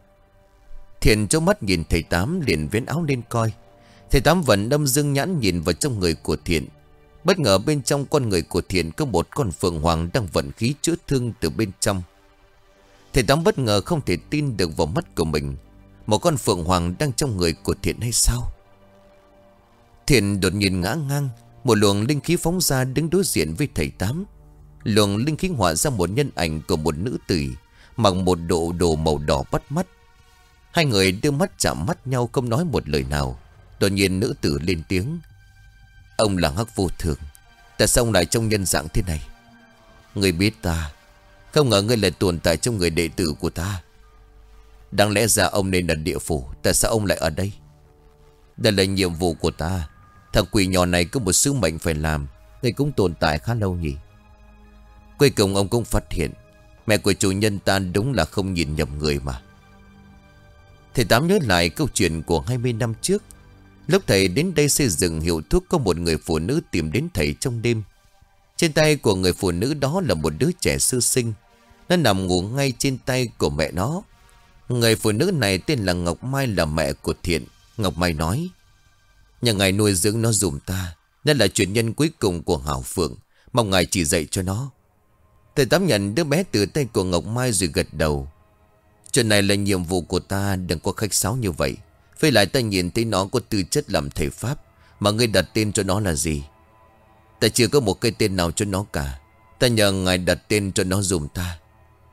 S1: Thiện trố mắt nhìn thầy Tám liền vén áo lên coi. Thầy Tám vẫn đâm dương nhãn nhìn vào trong người của Thiện. Bất ngờ bên trong con người của Thiện có một con phượng hoàng đang vận khí chữa thương từ bên trong. Thầy Tám bất ngờ không thể tin được vào mắt của mình. Một con phượng hoàng đang trong người của Thiện hay sao? Thiện đột nhiên ngã ngang. Một luồng linh khí phóng ra đứng đối diện với thầy Tám. Luồng linh khí hóa ra một nhân ảnh của một nữ tử mặc một bộ đồ màu đỏ bắt mắt. 2 người đưa mắt chạm mắt nhau không nói một lời nào. Đột nhiên nữ tử lên tiếng: ông là Hắc Vô Thường, tại sao ông lại trong nhân dạng thế này? Ngươi biết ta, không ngờ ngươi lại tồn tại trong người đệ tử của ta. Đáng lẽ ra ông nên ở địa phủ, tại sao ông lại ở đây? Đây là nhiệm vụ của ta. Thằng quỷ nhỏ này có một sứ mệnh phải làm. Ngươi cũng tồn tại khá lâu nhỉ? Cuối cùng ông cũng phát hiện mẹ của chủ nhân ta đúng là không nhìn nhầm người mà. Thầy Tám nhớ lại câu chuyện của 20 năm trước. Lúc thầy đến đây xây dựng hiệu thuốc, có một người phụ nữ tìm đến thầy trong đêm. Trên tay của người phụ nữ đó là một đứa trẻ sơ sinh. Nó nằm ngủ ngay trên tay của mẹ nó. Người phụ nữ này tên là Ngọc Mai, là mẹ của Thiện. Ngọc Mai nói: nhà ngài nuôi dưỡng nó dùm ta, nó là truyền nhân cuối cùng của Hảo Phượng, mong ngài chỉ dạy cho nó. Thầy Tám nhận đứa bé từ tay của Ngọc Mai rồi gật đầu. Chuyện này là nhiệm vụ của ta, đừng có khách sáo như vậy. Với lại ta nhìn thấy nó có tư chất làm thầy pháp, mà ngươi đặt tên cho nó là gì? Ta chưa có một cái tên nào cho nó cả. Ta nhờ ngài đặt tên cho nó dùm ta.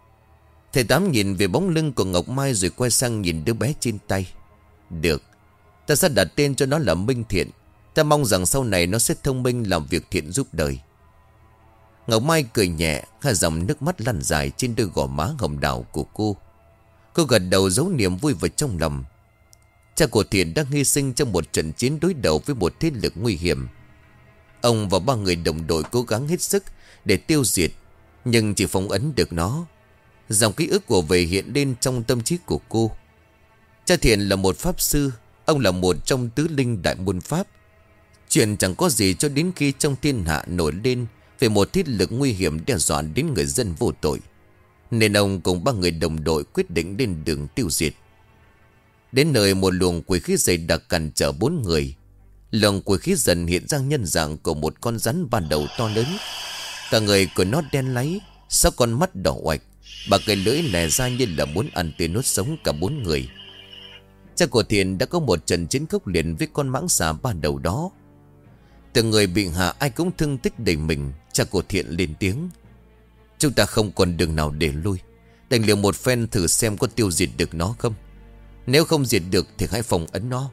S1: Thầy Tám nhìn về bóng lưng của Ngọc Mai rồi quay sang nhìn đứa bé trên tay. Được, Ta sẽ đặt tên cho nó là Minh Thiện. Ta mong rằng sau này nó sẽ thông minh, làm việc thiện giúp đời. Ngọc Mai cười nhẹ, hai dòng nước mắt lăn dài trên đôi gò má hồng đào của cô. Cô gật đầu giấu niềm vui vào trong lòng. Cha của Thiện đang hy sinh trong một trận chiến đối đầu với một thế lực nguy hiểm. Ông và 3 người đồng đội cố gắng hết sức để tiêu diệt, nhưng chỉ phong ấn được nó. Dòng ký ức của về hiện lên trong tâm trí của cô. Cha Thiện là một pháp sư. Ông là một trong tứ linh đại môn pháp. Chuyện chẳng có gì cho đến khi trong thiên hạ nổi lên về một thế lực nguy hiểm đe dọa đến người dân vô tội, nên ông cùng 3 người đồng đội quyết định lên đường tiêu diệt. Đến nơi, một luồng quỷ khí dày đặc cản trở 4 người. Luồng quỷ khí dần hiện ra nhân dạng của một con rắn ban đầu to lớn. Cả người của nó đen láy, 6 con mắt đỏ oạch, và cái lưỡi lè ra như là muốn ăn tươi nuốt sống cả 4 người. Cha của Thiện đã có một trận chiến khốc liệt với con mãng xà ban đầu đó. Từng người bị hạ ai cũng thương tích đầy mình. Cha của Thiện lên tiếng: chúng ta không còn đường nào để lui, đành liều một phen thử xem có tiêu diệt được nó không. Nếu không diệt được thì hãy phong ấn nó.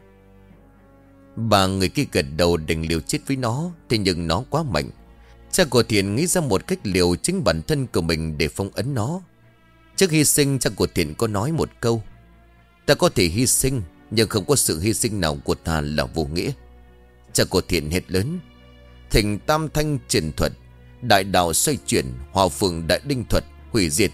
S1: 3 người kia gật đầu đành liều chết với nó. Thế nhưng nó quá mạnh. Cha của Thiện nghĩ ra một cách liều chính bản thân của mình để phong ấn nó. Trước hy sinh, cha của Thiện có nói một câu: ta có thể hy sinh, nhưng không có sự hy sinh nào của ta là vô nghĩa. Cha của Thiện hét lớn: Thỉnh Tam Thanh triển thuật, đại đạo xoay chuyển, hòa phượng đại đinh thuật, hủy diệt.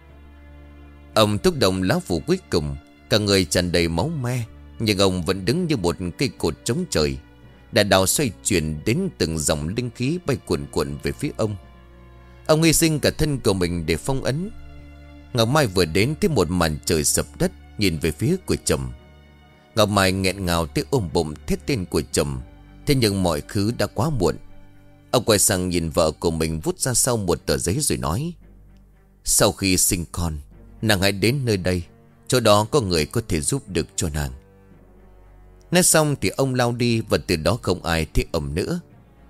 S1: Ông thúc động lá phủ cuối cùng. Cả người tràn đầy máu me, nhưng ông vẫn đứng như một cây cột chống trời. Đại đạo xoay chuyển đến từng dòng linh khí bay cuồn cuộn về phía ông. Ông hy sinh cả thân của mình để phong ấn. Ngọc Mai vừa đến thấy một màn trời sập đất, nhìn về phía của chồng. Ngọc Mai nghẹn ngào tới ôm bụng thét tên của chồng. Thế nhưng mọi thứ đã quá muộn. Ông quay sang nhìn vợ của mình, vút ra sau một tờ giấy rồi nói: sau khi sinh con, nàng hãy đến nơi đây, chỗ đó có người có thể giúp được cho nàng. Nói xong thì ông lao đi, và từ đó không ai thấy ông nữa.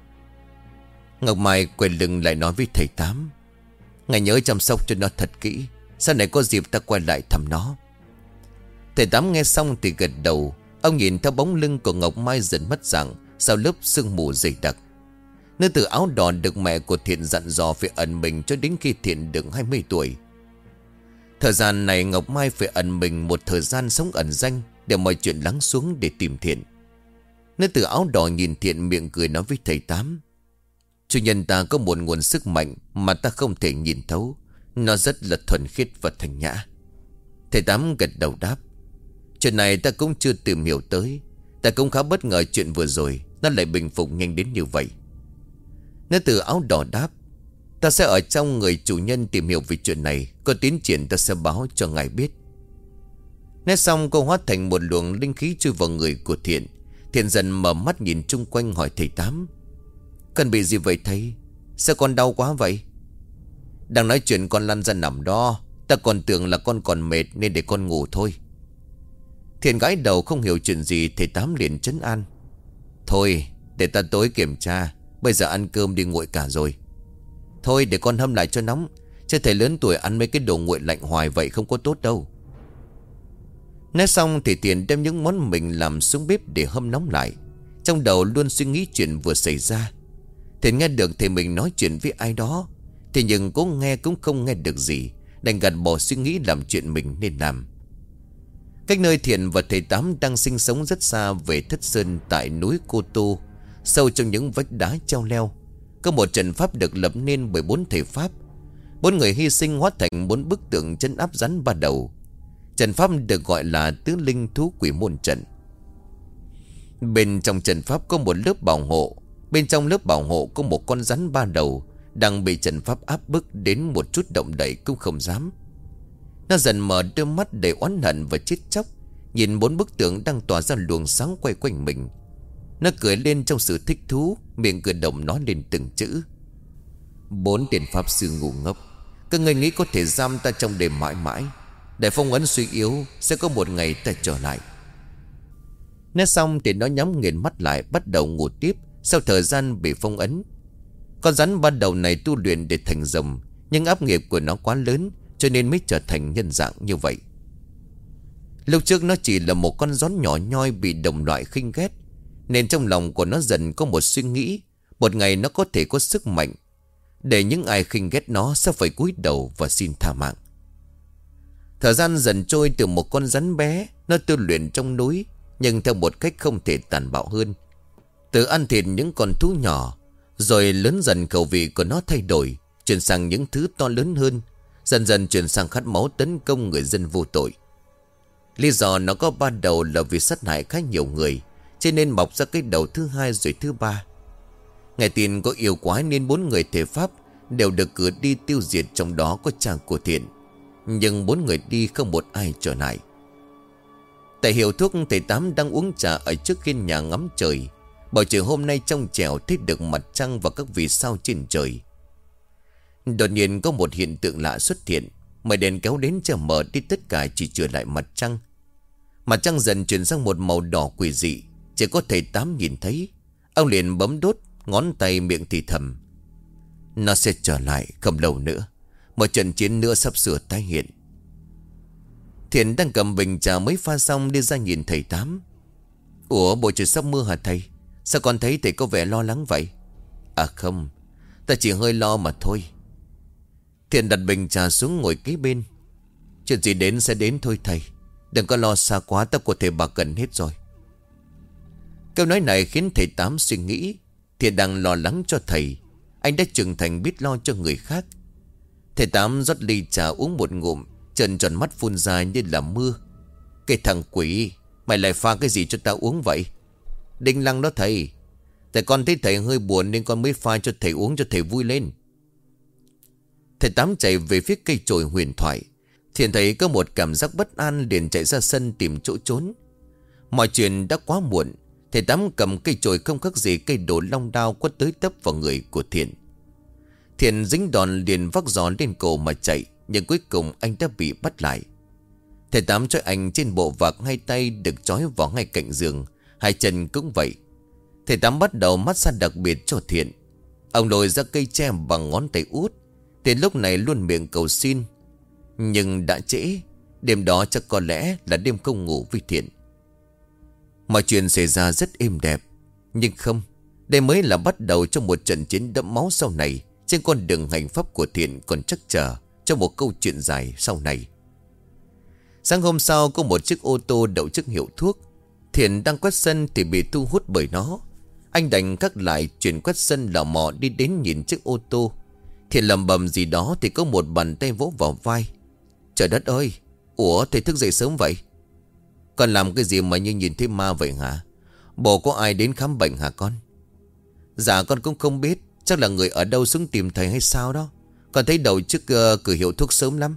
S1: Ngọc Mai quay lưng lại nói với thầy Tám: ngài nhớ chăm sóc cho nó thật kỹ, sau này có dịp ta quay lại thăm nó. Thầy Tám nghe xong thì gật đầu. Ông nhìn theo bóng lưng của Ngọc Mai dần mất dạng sau lớp sương mù dày đặc. Nữ tử áo đỏ được mẹ của Thiện dặn dò phải ẩn mình cho đến khi Thiện được 20 tuổi. Thời gian này Ngọc Mai phải ẩn mình một thời gian sống ẩn danh, để mọi chuyện lắng xuống để tìm Thiện. Nữ tử áo đỏ nhìn Thiện, miệng cười nói với thầy Tám: chủ nhân ta có một nguồn sức mạnh mà ta không thể nhìn thấu. Nó rất là thuần khiết và thanh nhã. Thầy Tám gật đầu đáp: chuyện này ta cũng chưa tìm hiểu tới. Ta cũng khá bất ngờ chuyện vừa rồi nó lại bình phục nhanh đến như vậy. Nữ tử áo đỏ đáp: ta sẽ ở trong người chủ nhân tìm hiểu về chuyện này. Có tiến triển ta sẽ báo cho ngài biết. Nói xong cô hóa thành một luồng linh khí chui vào người của Thiện. Thiện dần mở mắt nhìn chung quanh hỏi thầy Tám: con bị gì vậy thầy? Sao con đau quá vậy? Đang nói chuyện con lăn ra nằm đó. Ta còn tưởng là con còn mệt nên để con ngủ thôi. Thiện gãi đầu không hiểu chuyện gì. Thầy Tám liền trấn an: thôi để ta tối kiểm tra. Bây giờ ăn cơm đi nguội cả rồi. Thôi để con hâm lại cho nóng, chứ thầy lớn tuổi ăn mấy cái đồ nguội lạnh hoài vậy không có tốt đâu. Nói xong thì Thiện đem những món mình làm xuống bếp để hâm nóng lại. Trong đầu luôn suy nghĩ chuyện vừa xảy ra. Thiện nghe được thầy mình nói chuyện với ai đó, thế nhưng cố nghe cũng không nghe được gì, đành gạt bỏ suy nghĩ làm chuyện mình nên làm. Cách nơi Thiện và thầy Tám đang sinh sống rất xa về Thất Sơn tại núi Cô Tô, sâu trong những vách đá treo leo, có một trận pháp được lập nên bởi 4 thầy pháp. 4 người hy sinh hóa thành 4 bức tượng trấn áp rắn ba đầu. Trận pháp được gọi là tứ linh thú quỷ môn trận. Bên trong trận pháp có một lớp bảo hộ. Bên trong lớp bảo hộ có một con rắn ba đầu đang bị trận pháp áp bức đến một chút động đậy cũng không dám. Nó dần mở đôi mắt đầy oán hận và chết chóc, nhìn 4 bức tượng đang tỏa ra luồng sáng quay quanh mình. Nó cười lên trong sự thích thú, miệng cử động nói lên từng chữ: 4 tiền pháp sư ngu ngốc, các ngươi nghĩ có thể giam ta trong đêm mãi mãi. Để phong ấn suy yếu, sẽ có một ngày ta trở lại. Nói xong thì nó nhắm nghiền mắt lại, bắt đầu ngủ tiếp sau thời gian bị phong ấn. Con rắn ban đầu này tu luyện để thành rồng, nhưng áp nghiệp của nó quá lớn cho nên mới trở thành nhân dạng như vậy. Lúc trước nó chỉ là một con gión nhỏ nhoi bị đồng loại khinh ghét, nên trong lòng của nó dần có một suy nghĩ, một ngày nó có thể có sức mạnh để những ai khinh ghét nó sẽ phải cúi đầu và xin tha mạng. Thời gian dần trôi, từ một con rắn bé, nó tu luyện trong núi, nhưng theo một cách không thể tàn bạo hơn. Từ ăn thịt những con thú nhỏ, rồi lớn dần khẩu vị của nó thay đổi, chuyển sang những thứ to lớn hơn, dần dần chuyển sang khát máu tấn công người dân vô tội. Lý do nó có ban đầu là vì sát hại khá nhiều người, cho nên mọc ra cái đầu thứ hai rồi thứ ba. Nghe tin có yêu quái nên 4 người thể pháp đều được cử đi tiêu diệt, trong đó có cha của Thiện. Nhưng 4 người đi không một ai trở lại. Tại hiệu thuốc, thầy Tám đang uống trà ở trước hiên nhà ngắm trời. Bầu trời hôm nay trong trẻo, thấy được mặt trăng và các vì sao trên trời. Đột nhiên có một hiện tượng lạ xuất hiện. Mây đèn kéo đến che mờ đi tất cả, chỉ trừ lại mặt trăng. Mặt trăng dần chuyển sang một màu đỏ quỷ dị. Chỉ có thầy Tám nhìn thấy. Ông liền bấm đốt ngón tay, miệng thì thầm: nó sẽ trở lại không lâu nữa. Một trận chiến nữa sắp sửa tái hiện. Thiện đang cầm bình trà mới pha xong đi ra nhìn thầy Tám. Ủa, bộ trời sắp mưa hả thầy? Sao con thấy thầy có vẻ lo lắng vậy? À không, ta chỉ hơi lo mà thôi. Thiện đặt bình trà xuống ngồi kế bên. Chuyện gì đến sẽ đến thôi thầy. Đừng có lo xa quá, ta của thầy bà cần hết rồi. Câu nói này khiến thầy Tám suy nghĩ. Thiện đang lo lắng cho thầy. Anh đã trưởng thành biết lo cho người khác. Thầy Tám rót ly trà uống một ngụm, trợn tròn mắt phun ra như là mưa. Cái thằng quỷ, mày lại pha cái gì cho tao uống vậy? Đinh lăng đó thầy. Tại con thấy thầy hơi buồn nên con mới pha cho thầy uống cho thầy vui lên. Thầy Tám chạy về phía cây chổi huyền thoại. Thiện thấy có một cảm giác bất an, liền chạy ra sân tìm chỗ trốn. Mọi chuyện đã quá muộn. Thầy Tám cầm cây chổi không khác gì cây đồ long đao quất tới tấp vào người của Thiện. Thiện dính đòn liền vác giò lên cổ mà chạy, nhưng cuối cùng anh đã bị bắt lại. Thầy Tám trói anh trên bộ vạc, hai tay được trói vào ngay cạnh giường, hai chân cũng vậy. Thầy Tám bắt đầu massage đặc biệt cho Thiện. Ông lôi ra cây tre bằng ngón tay út. Thiện lúc này luôn miệng cầu xin, nhưng đã trễ. Đêm đó chắc có lẽ là đêm không ngủ với Thiện. Mọi chuyện xảy ra rất êm đẹp. Nhưng không, đây mới là bắt đầu cho một trận chiến đẫm máu sau này. Trên con đường hành pháp của Thiện còn chắc chờ cho một câu chuyện dài sau này. Sáng hôm sau, có một chiếc ô tô đậu trước hiệu thuốc. Thiện đang quét sân thì bị thu hút bởi nó. Anh đành cắt lại chuyện quét sân, lò mò đi đến nhìn chiếc ô tô. Thiện lầm bầm gì đó thì có một bàn tay vỗ vào vai. Trời đất ơi, ủa thầy thức dậy sớm vậy? Con làm cái gì mà như nhìn thấy ma vậy hả? Bộ có ai đến khám bệnh hả con? Dạ con cũng không biết. Chắc là người ở đâu xuống tìm thầy hay sao đó. Con thấy đầu trước cửa hiệu thuốc sớm lắm.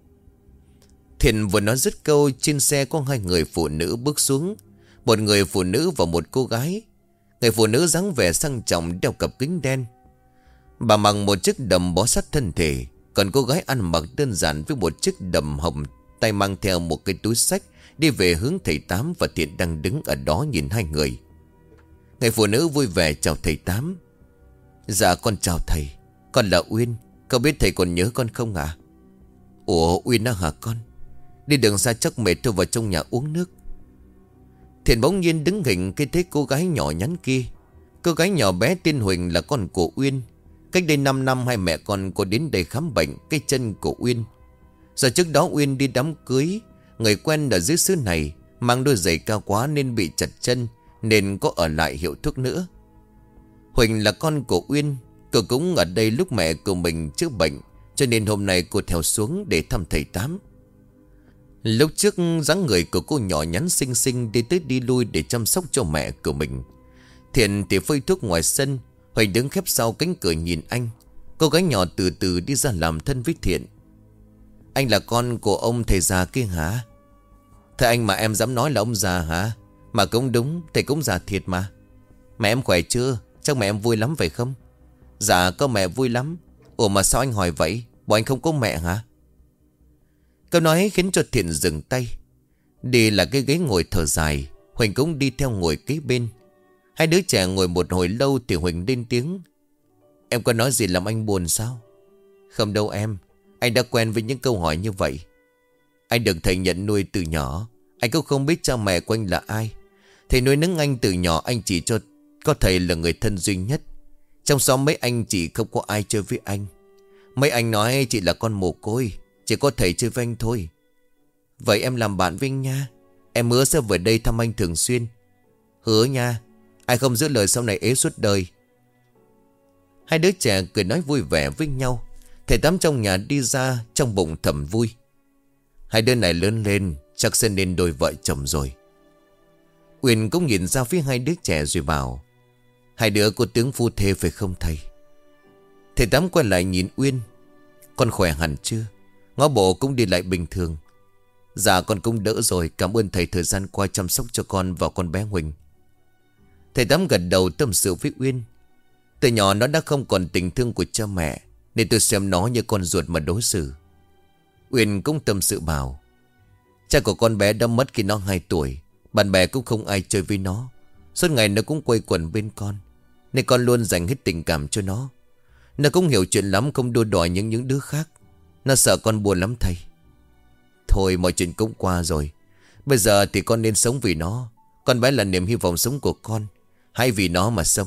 S1: Thiện vừa nói dứt câu, trên xe có hai người phụ nữ bước xuống. Một người phụ nữ và một cô gái. Người phụ nữ dáng vẻ sang trọng, đeo cặp kính đen. Bà mặc một chiếc đầm bó sát thân thể. Còn cô gái ăn mặc đơn giản với một chiếc đầm hồng, tay mang theo một cái túi xách, đi về hướng thầy Tám và Thiện đang đứng ở đó nhìn hai người. Người phụ nữ vui vẻ chào thầy Tám. Dạ con chào thầy. Con là Uyên. Cậu biết thầy còn nhớ con không ạ? Ủa Uyên á hả con? Đi đường xa chắc mệt, thôi vào trong nhà uống nước. Thiện bỗng nhiên đứng hình khi thấy cô gái nhỏ nhắn kia. Cô gái nhỏ bé tên Huỳnh là con của Uyên. Cách đây 5 năm hai mẹ con có đến đây khám bệnh cái chân của Uyên. Giờ trước đó Uyên đi đám cưới. Người quen ở dưới xứ này mang đôi giày cao quá nên bị chật chân, nên có ở lại hiệu thuốc nữa. Huỳnh là con của Uyên. Cô cũng ở đây lúc mẹ của mình chữa bệnh, cho nên hôm nay cô theo xuống để thăm thầy Tám. Lúc trước dáng người của cô nhỏ nhắn xinh xinh, đi tới đi lui để chăm sóc cho mẹ của mình. Thiện thì phơi thuốc ngoài sân. Huỳnh đứng khép sau cánh cửa nhìn anh. Cô gái nhỏ từ từ đi ra làm thân với Thiện. Anh là con của ông thầy già kia hả? Thưa anh mà em dám nói là ông già hả? Mà cũng đúng, thầy cũng già thiệt mà. Mẹ em khỏe chưa? Chắc mẹ em vui lắm phải không? Dạ có mẹ vui lắm. Ủa mà sao anh hỏi vậy? Bộ anh không có mẹ hả? Câu nói khiến cho Thiện dừng tay. Đi là cái ghế ngồi thở dài. Huỳnh cũng đi theo ngồi kế bên. Hai đứa trẻ ngồi một hồi lâu thì Huỳnh lên tiếng. Em có nói gì làm anh buồn sao? Không đâu em. Anh đã quen với những câu hỏi như vậy. Anh được thầy nhận nuôi từ nhỏ. Anh cũng không biết cha mẹ của anh là ai. Thầy nuôi nấng anh từ nhỏ, anh chỉ cho có thầy là người thân duy nhất. Trong xóm mấy anh chị không có ai chơi với anh. Mấy anh nói chị là con mồ côi, chỉ có thầy chơi với anh thôi. Vậy em làm bạn với anh nha. Em hứa sẽ về đây thăm anh thường xuyên. Hứa nha. Ai không giữ lời sau này ế suốt đời. Hai đứa trẻ cười nói vui vẻ với nhau. Thầy Tám trong nhà đi ra, trong bụng thầm vui. Hai đứa này lớn lên chắc sẽ nên đôi vợ chồng rồi. Uyên cũng nhìn ra phía hai đứa trẻ rồi bảo: hai đứa có tướng phu thê phải không thầy? Thầy Tám quay lại nhìn Uyên: con khỏe hẳn chưa? Ngó bộ cũng đi lại bình thường. Dạ con cũng đỡ rồi. Cảm ơn thầy thời gian qua chăm sóc cho con và con bé Huỳnh. Thầy Tám gật đầu tâm sự với Uyên: từ nhỏ nó đã không còn tình thương của cha mẹ, nên tôi xem nó như con ruột mà đối xử. Uyên cũng tâm sự bảo: cha của con bé đã mất khi nó 2 tuổi. Bạn bè cũng không ai chơi với nó. Suốt ngày nó cũng quây quần bên con, nên con luôn dành hết tình cảm cho nó. Nó cũng hiểu chuyện lắm, không đua đòi những đứa khác. Nó sợ con buồn lắm thầy. Thôi mọi chuyện cũng qua rồi. Bây giờ thì con nên sống vì nó. Con bé là niềm hy vọng sống của con. Hãy vì nó mà sống.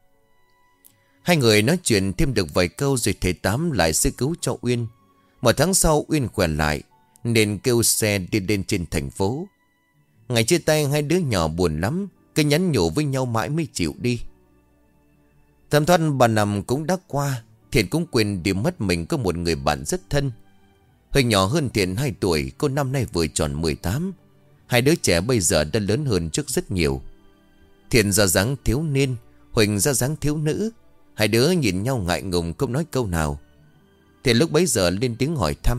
S1: Hai người nói chuyện thêm được vài câu rồi thầy Tám lại sơ cứu cho Uyên. Một tháng sau Uyên khỏe lại, nên kêu xe đi lên trên thành phố. Ngày chia tay hai đứa nhỏ buồn lắm, cứ nhắn nhủ với nhau mãi mới chịu đi. Thầm thoát 3 năm cũng đã qua. Thiện cũng quên đi mất mình có một người bạn rất thân. Huỳnh nhỏ hơn Thiện 2 tuổi, cô năm nay vừa tròn 18. Hai đứa trẻ bây giờ đã lớn hơn trước rất nhiều. Thiện ra dáng thiếu niên, Huỳnh ra dáng thiếu nữ. Hai đứa nhìn nhau ngại ngùng không nói câu nào. Thiện lúc bấy giờ lên tiếng hỏi thăm: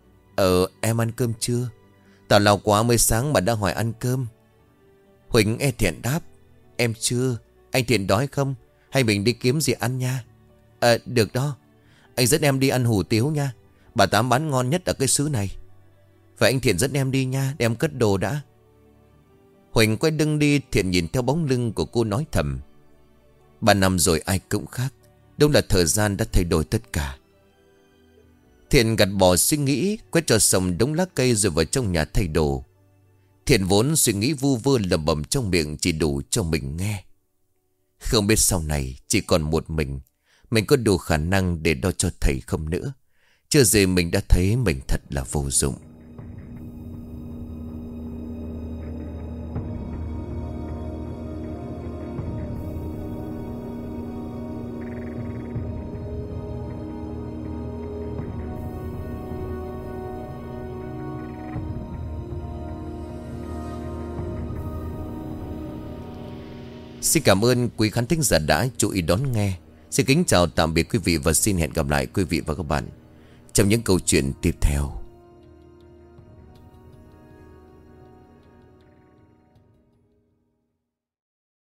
S1: em ăn cơm chưa? Tào lao quá mới sáng mà đã hỏi ăn cơm. Huỳnh e Thiện đáp: em chưa. Anh Thiện đói không? Hay mình đi kiếm gì ăn nha? Được đó. Anh dẫn em đi ăn hủ tiếu nha. Bà Tám bán ngon nhất ở cái xứ này. Vậy anh Thiện dẫn em đi nha. Để em cất đồ đã. Huỳnh quay lưng đi. Thiện nhìn theo bóng lưng của cô nói thầm: 3 năm rồi ai cũng khác. Đúng là thời gian đã thay đổi tất cả. Thiện gạt bỏ suy nghĩ, quét cho xong đống lá cây rồi vào trong nhà thay đồ. Thiện vốn suy nghĩ vu vơ lẩm bẩm trong miệng chỉ đủ cho mình nghe. Không biết sau này chỉ còn một mình có đủ khả năng để lo cho thầy không nữa. Chưa gì mình đã thấy mình thật là vô dụng. Xin cảm ơn quý khán thính giả đã chú ý đón nghe. Xin kính chào tạm biệt quý vị và xin hẹn gặp lại quý vị và các bạn trong những câu chuyện tiếp theo.